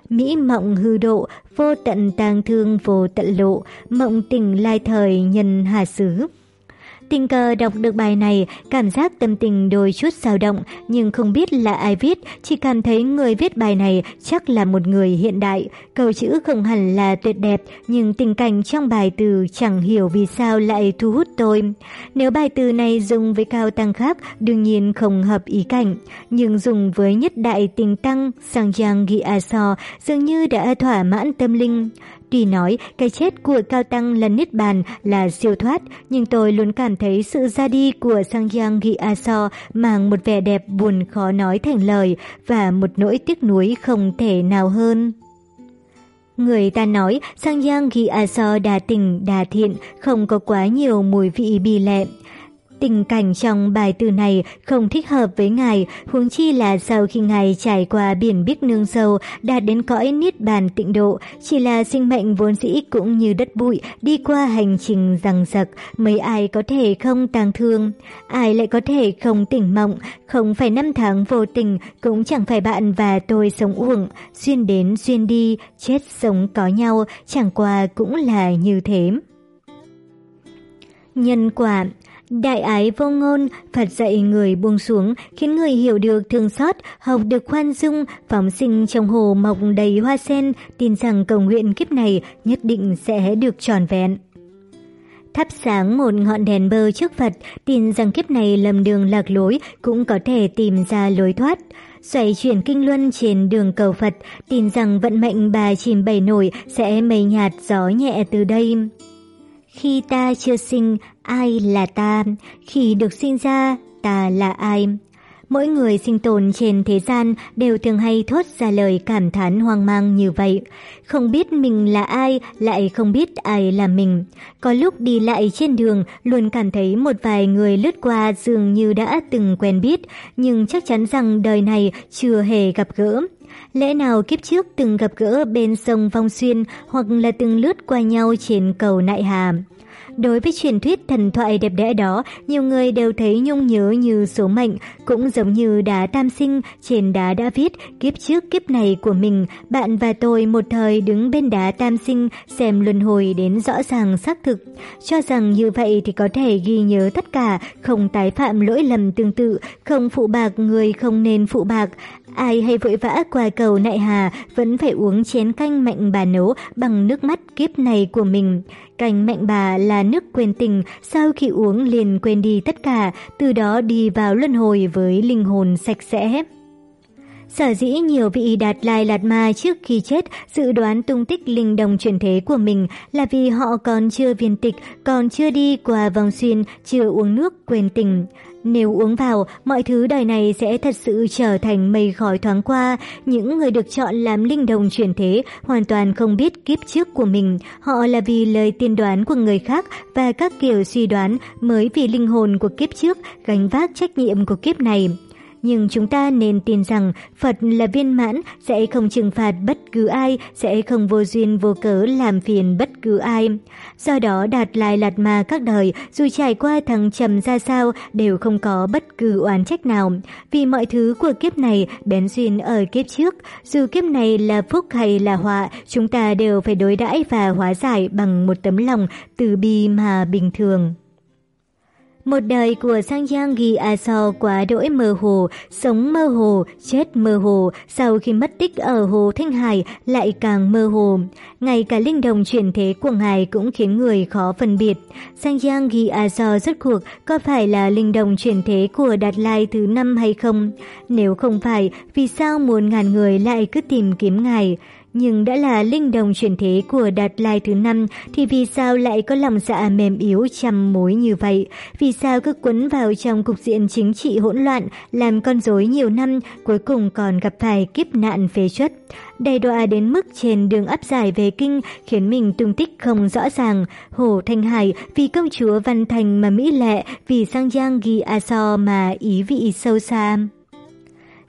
Mỹ mộng hư độ, vô tận tang thương vô tận lộ, mộng tình lai thời nhân hà xứ. Tình cờ đọc được bài này, cảm giác tâm tình đôi chút dao động, nhưng không biết là ai viết, chỉ cảm thấy người viết bài này chắc là một người hiện đại. Câu chữ không hẳn là tuyệt đẹp, nhưng tình cảnh trong bài từ chẳng hiểu vì sao lại thu hút tôi. Nếu bài từ này dùng với cao tăng khác, đương nhiên không hợp ý cảnh, nhưng dùng với nhất đại tình tăng, Sangyang Gyatso dường như đã thỏa mãn tâm linh. Tuy nói cái chết của Cao Tăng là niết bàn, là siêu thoát, nhưng tôi luôn cảm thấy sự ra đi của Sangyang Gyatso mang một vẻ đẹp buồn khó nói thành lời và một nỗi tiếc nuối không thể nào hơn. Người ta nói Sangyang Gyatso đa tình, đa thiện, không có quá nhiều mùi vị bi lệ. Tình cảnh trong bài từ này không thích hợp với ngài, huống chi là sau khi ngài trải qua biển biếc nương sâu, đạt đến cõi niết bàn tịnh độ, chỉ là sinh mệnh vốn dĩ cũng như đất bụi, đi qua hành trình giằng giặc, mấy ai có thể không tang thương, ai lại có thể không tỉnh mộng, không phải năm tháng vô tình, cũng chẳng phải bạn và tôi sống uổng, duyên đến duyên đi, chết sống có nhau, chẳng qua cũng là như thế. Nhân quả. Đại ái vô ngôn, Phật dạy người buông xuống, khiến người hiểu được thương xót, học được khoan dung, phóng sinh trong hồ mọc đầy hoa sen, tin rằng cầu nguyện kiếp này nhất định sẽ được tròn vẹn. Thắp sáng một ngọn đèn bơ trước Phật, tin rằng kiếp này lầm đường lạc lối cũng có thể tìm ra lối thoát. Xoay chuyển kinh luân trên đường cầu Phật, tin rằng vận mệnh bà chìm bảy nổi sẽ mây nhạt gió nhẹ từ đây. Khi ta chưa sinh, ai là ta? Khi được sinh ra, ta là ai? Mỗi người sinh tồn trên thế gian đều thường hay thốt ra lời cảm thán hoang mang như vậy. Không biết mình là ai, lại không biết ai là mình. Có lúc đi lại trên đường, luôn cảm thấy một vài người lướt qua dường như đã từng quen biết, nhưng chắc chắn rằng đời này chưa hề gặp gỡ. Lẽ nào kiếp trước từng gặp gỡ bên sông Vong Xuyên hoặc là từng lướt qua nhau trên cầu Nại Hà? Đối với truyền thuyết thần thoại đẹp đẽ đó, nhiều người đều thấy nhung nhớ như số mệnh, cũng giống như đá tam sinh, trên đá đã viết kiếp trước kiếp này của mình, bạn và tôi một thời đứng bên đá tam sinh xem luân hồi đến rõ ràng xác thực. Cho rằng như vậy thì có thể ghi nhớ tất cả, không tái phạm lỗi lầm tương tự, không phụ bạc người không nên phụ bạc. Ai hay vội vã qua cầu Nại Hà vẫn phải uống chén canh mạnh bà nấu bằng nước mắt kiếp này của mình. Canh mạnh bà là nước quên tình, sau khi uống liền quên đi tất cả, từ đó đi vào luân hồi với linh hồn sạch sẽ. Sở dĩ nhiều vị Đạt Lai Lạt Ma trước khi chết dự đoán tung tích linh đồng chuyển thế của mình là vì họ còn chưa viên tịch, còn chưa đi qua vòng xuyên, chưa uống nước quên tình. Nếu uống vào, mọi thứ đời này sẽ thật sự trở thành mây khói thoáng qua. Những người được chọn làm linh đồng chuyển thế hoàn toàn không biết kiếp trước của mình. Họ là vì lời tiên đoán của người khác và các kiểu suy đoán mới vì linh hồn của kiếp trước gánh vác trách nhiệm của kiếp này. Nhưng chúng ta nên tin rằng Phật là viên mãn, sẽ không trừng phạt bất cứ ai, sẽ không vô duyên vô cớ làm phiền bất cứ ai. Do đó Đạt Lai Lạt Ma các đời, dù trải qua thăng trầm ra sao, đều không có bất cứ oán trách nào. Vì mọi thứ của kiếp này bén duyên ở kiếp trước, dù kiếp này là phúc hay là họa, chúng ta đều phải đối đãi và hóa giải bằng một tấm lòng từ bi mà bình thường. Một đời của Sangyang Gyatso quá đỗi mơ hồ, sống mơ hồ, chết mơ hồ, sau khi mất tích ở hồ Thanh Hải lại càng mơ hồ. Ngay cả linh đồng chuyển thế của ngài cũng khiến người khó phân biệt. Sangyang Gyatso rốt cuộc có phải là linh đồng chuyển thế của Đạt Lai thứ năm hay không? Nếu không phải, vì sao muôn ngàn người lại cứ tìm kiếm ngài? Nhưng đã là linh đồng chuyển thế của Đạt Lai thứ năm thì vì sao lại có lòng dạ mềm yếu trăm mối như vậy? Vì sao cứ quấn vào trong cục diện chính trị hỗn loạn, làm con rối nhiều năm, cuối cùng còn gặp phải kiếp nạn phế truất? Đầy đọa đến mức trên đường áp giải về kinh khiến mình tung tích không rõ ràng. Hồ Thanh Hải vì công chúa Văn Thành mà mỹ lệ, vì Sangyang Gyatso mà ý vị sâu xa.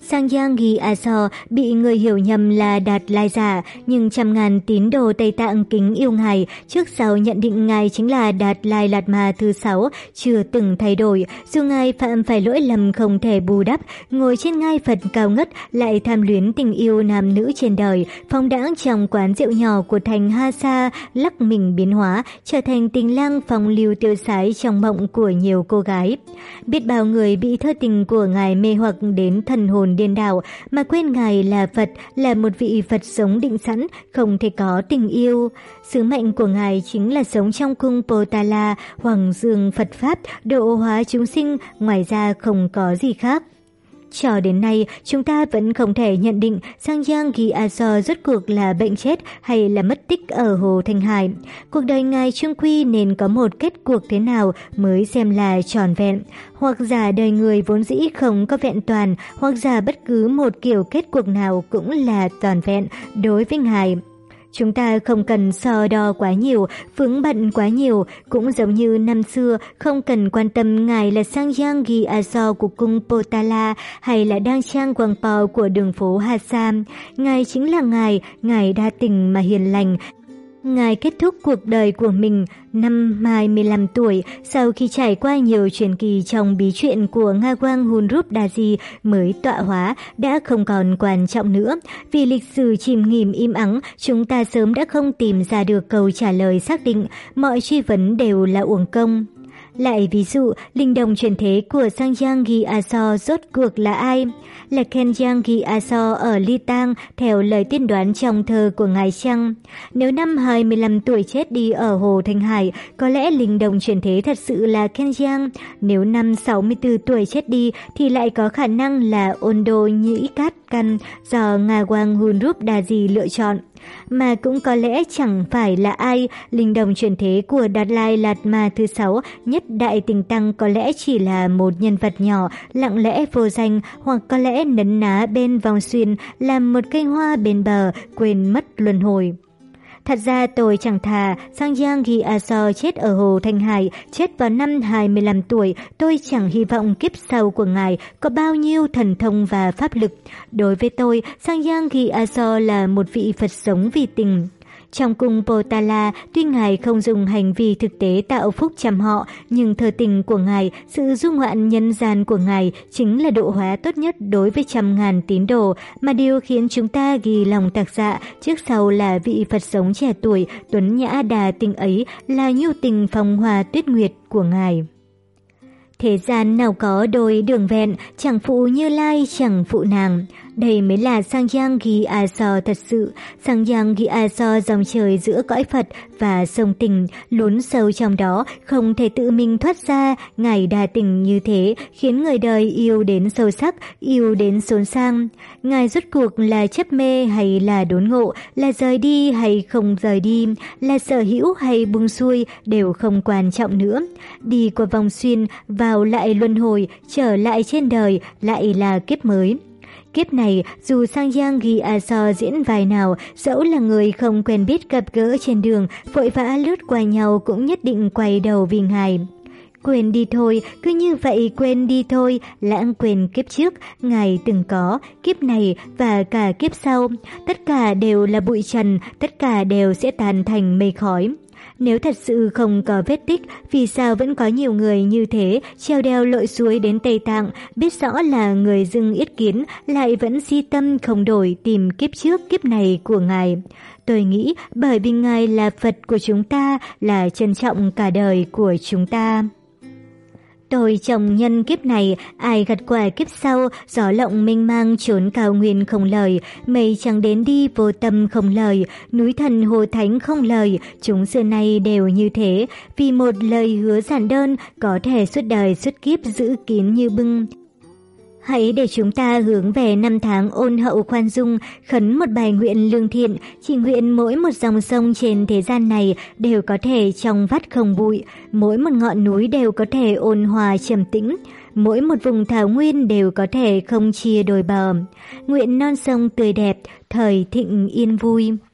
Sangyang Gyatso bị người hiểu nhầm là Đạt Lai giả, nhưng trăm ngàn tín đồ Tây Tạng kính yêu ngài, trước sau nhận định ngài chính là Đạt Lai Lạt Ma thứ sáu, chưa từng thay đổi. Dù ngài phạm phải lỗi lầm không thể bù đắp, ngồi trên ngai Phật cao ngất, lại tham luyến tình yêu nam nữ trên đời, phóng đãng trong quán rượu nhỏ của thành Ha Sa, lắc mình biến hóa, trở thành tình lang phong lưu tiêu sái trong mộng của nhiều cô gái. Biết bao người bị thơ tình của ngài mê hoặc đến thần hồn điên đảo, mà quên ngài là Phật, là một vị Phật sống định sẵn, không thể có tình yêu. Sứ mệnh của ngài chính là sống trong cung Potala, hoàng dương Phật Pháp, độ hóa chúng sinh, ngoài ra không có gì khác. Cho đến nay, chúng ta vẫn không thể nhận định Sangyang Gyatso rốt cuộc là bệnh chết hay là mất tích ở Hồ Thanh Hải. Cuộc đời ngài chung quy nên có một kết cuộc thế nào mới xem là tròn vẹn. Hoặc giả đời người vốn dĩ không có vẹn toàn, hoặc giả bất cứ một kiểu kết cuộc nào cũng là toàn vẹn đối với ngài. Chúng ta không cần so đo quá nhiều, vướng bận quá nhiều, cũng giống như năm xưa không cần quan tâm ngài là Sangyang Gyatso của cung Potala hay là Đang Trang Wangpo của đường phố Ha Sa. Ngài chính là ngài, ngài đa tình mà hiền lành. Ngài kết thúc cuộc đời của mình năm hai mươi lăm tuổi, sau khi trải qua nhiều truyền kỳ trong bí truyện của Ngawang Hunrup-Daji mới tọa hóa, đã không còn quan trọng nữa. Vì lịch sử chìm nghỉm im ắng, chúng ta sớm đã không tìm ra được câu trả lời xác định, mọi truy vấn đều là uổng công. Lại ví dụ, linh đồng chuyển thế của Sangyang Gyatso rốt cuộc là ai? Là Khengyang Gyatso ở Ly Tang theo lời tiên đoán trong thơ của ngài chăng? Nếu năm hai mươi lăm tuổi chết đi ở Hồ Thanh Hải, có lẽ linh đồng chuyển thế thật sự là Khengyang. Nếu năm sáu mươi tư tuổi chết đi thì lại có khả năng là Ondo Nhĩ Cát Căn do Ngawang Hunrup-Daji lựa chọn. Mà cũng có lẽ chẳng phải là ai, linh đồng chuyển thế của Đạt Lai Lạt Ma thứ sáu, nhất đại tình tăng có lẽ chỉ là một nhân vật nhỏ, lặng lẽ vô danh, hoặc có lẽ nấn ná bên vòng xuyên, làm một cây hoa bên bờ, quên mất luân hồi. Thật ra tôi chẳng thà Sangyang Gyatso chết ở Hồ Thanh Hải, chết vào năm hai mươi lăm tuổi, tôi chẳng hy vọng kiếp sau của ngài có bao nhiêu thần thông và pháp lực. Đối với tôi, Sangyang Gyatso là một vị Phật sống vì tình. Trong cung Potala, tuy ngài không dùng hành vi thực tế tạo phúc chăm họ, nhưng thơ tình của ngài, sự du ngoạn nhân gian của ngài chính là độ hóa tốt nhất đối với trăm ngàn tín đồ, mà điều khiến chúng ta ghi lòng tạc dạ trước sau là vị Phật sống trẻ tuổi, tuấn nhã đà tình ấy, là nhu tình phong hòa tuyết nguyệt của ngài. Thế gian nào có đôi đường vẹn, chẳng phụ Như Lai chẳng phụ nàng. Đây mới là Sangyang Gyatso thật sự. Sangyang Gyatso dòng trời giữa cõi Phật và sông tình, lún sâu trong đó, không thể tự mình thoát ra. Ngài đa tình như thế, khiến người đời yêu đến sâu sắc, yêu đến xốn sang. Ngài rốt cuộc là chấp mê hay là đốn ngộ, là rời đi hay không rời đi, là sở hữu hay buông xuôi, đều không quan trọng nữa. Đi qua vòng xuyên, vào lại luân hồi, trở lại trên đời, lại là kiếp mới. Kiếp này, dù Sangyang Gyatso diễn vai nào, dẫu là người không quen biết gặp gỡ trên đường, vội vã lướt qua nhau cũng nhất định quay đầu vì ngài. Quên đi thôi, cứ như vậy quên đi thôi, lãng quên kiếp trước, ngài từng có, kiếp này và cả kiếp sau. Tất cả đều là bụi trần, tất cả đều sẽ tan thành mây khói. Nếu thật sự không có vết tích, vì sao vẫn có nhiều người như thế treo đèo lội suối đến Tây Tạng, biết rõ là người dưng yết kiến, lại vẫn si tâm không đổi tìm kiếp trước kiếp này của ngài. Tôi nghĩ bởi vì ngài là Phật của chúng ta, là trân trọng cả đời của chúng ta. Tôi trồng nhân kiếp này, ai gặt quả kiếp sau, gió lộng mênh mang trốn cao nguyên không lời, mây trắng đến đi vô tâm không lời, núi thần hồ thánh không lời, chúng xưa nay đều như thế, vì một lời hứa giản đơn, có thể suốt đời suốt kiếp giữ kín như bưng. Hãy để chúng ta hướng về năm tháng ôn hậu khoan dung, khấn một bài nguyện lương thiện, chỉ nguyện mỗi một dòng sông trên thế gian này đều có thể trong vắt không bụi, mỗi một ngọn núi đều có thể ôn hòa trầm tĩnh, mỗi một vùng thảo nguyên đều có thể không chia đôi bờ. Nguyện non sông tươi đẹp, thời thịnh yên vui.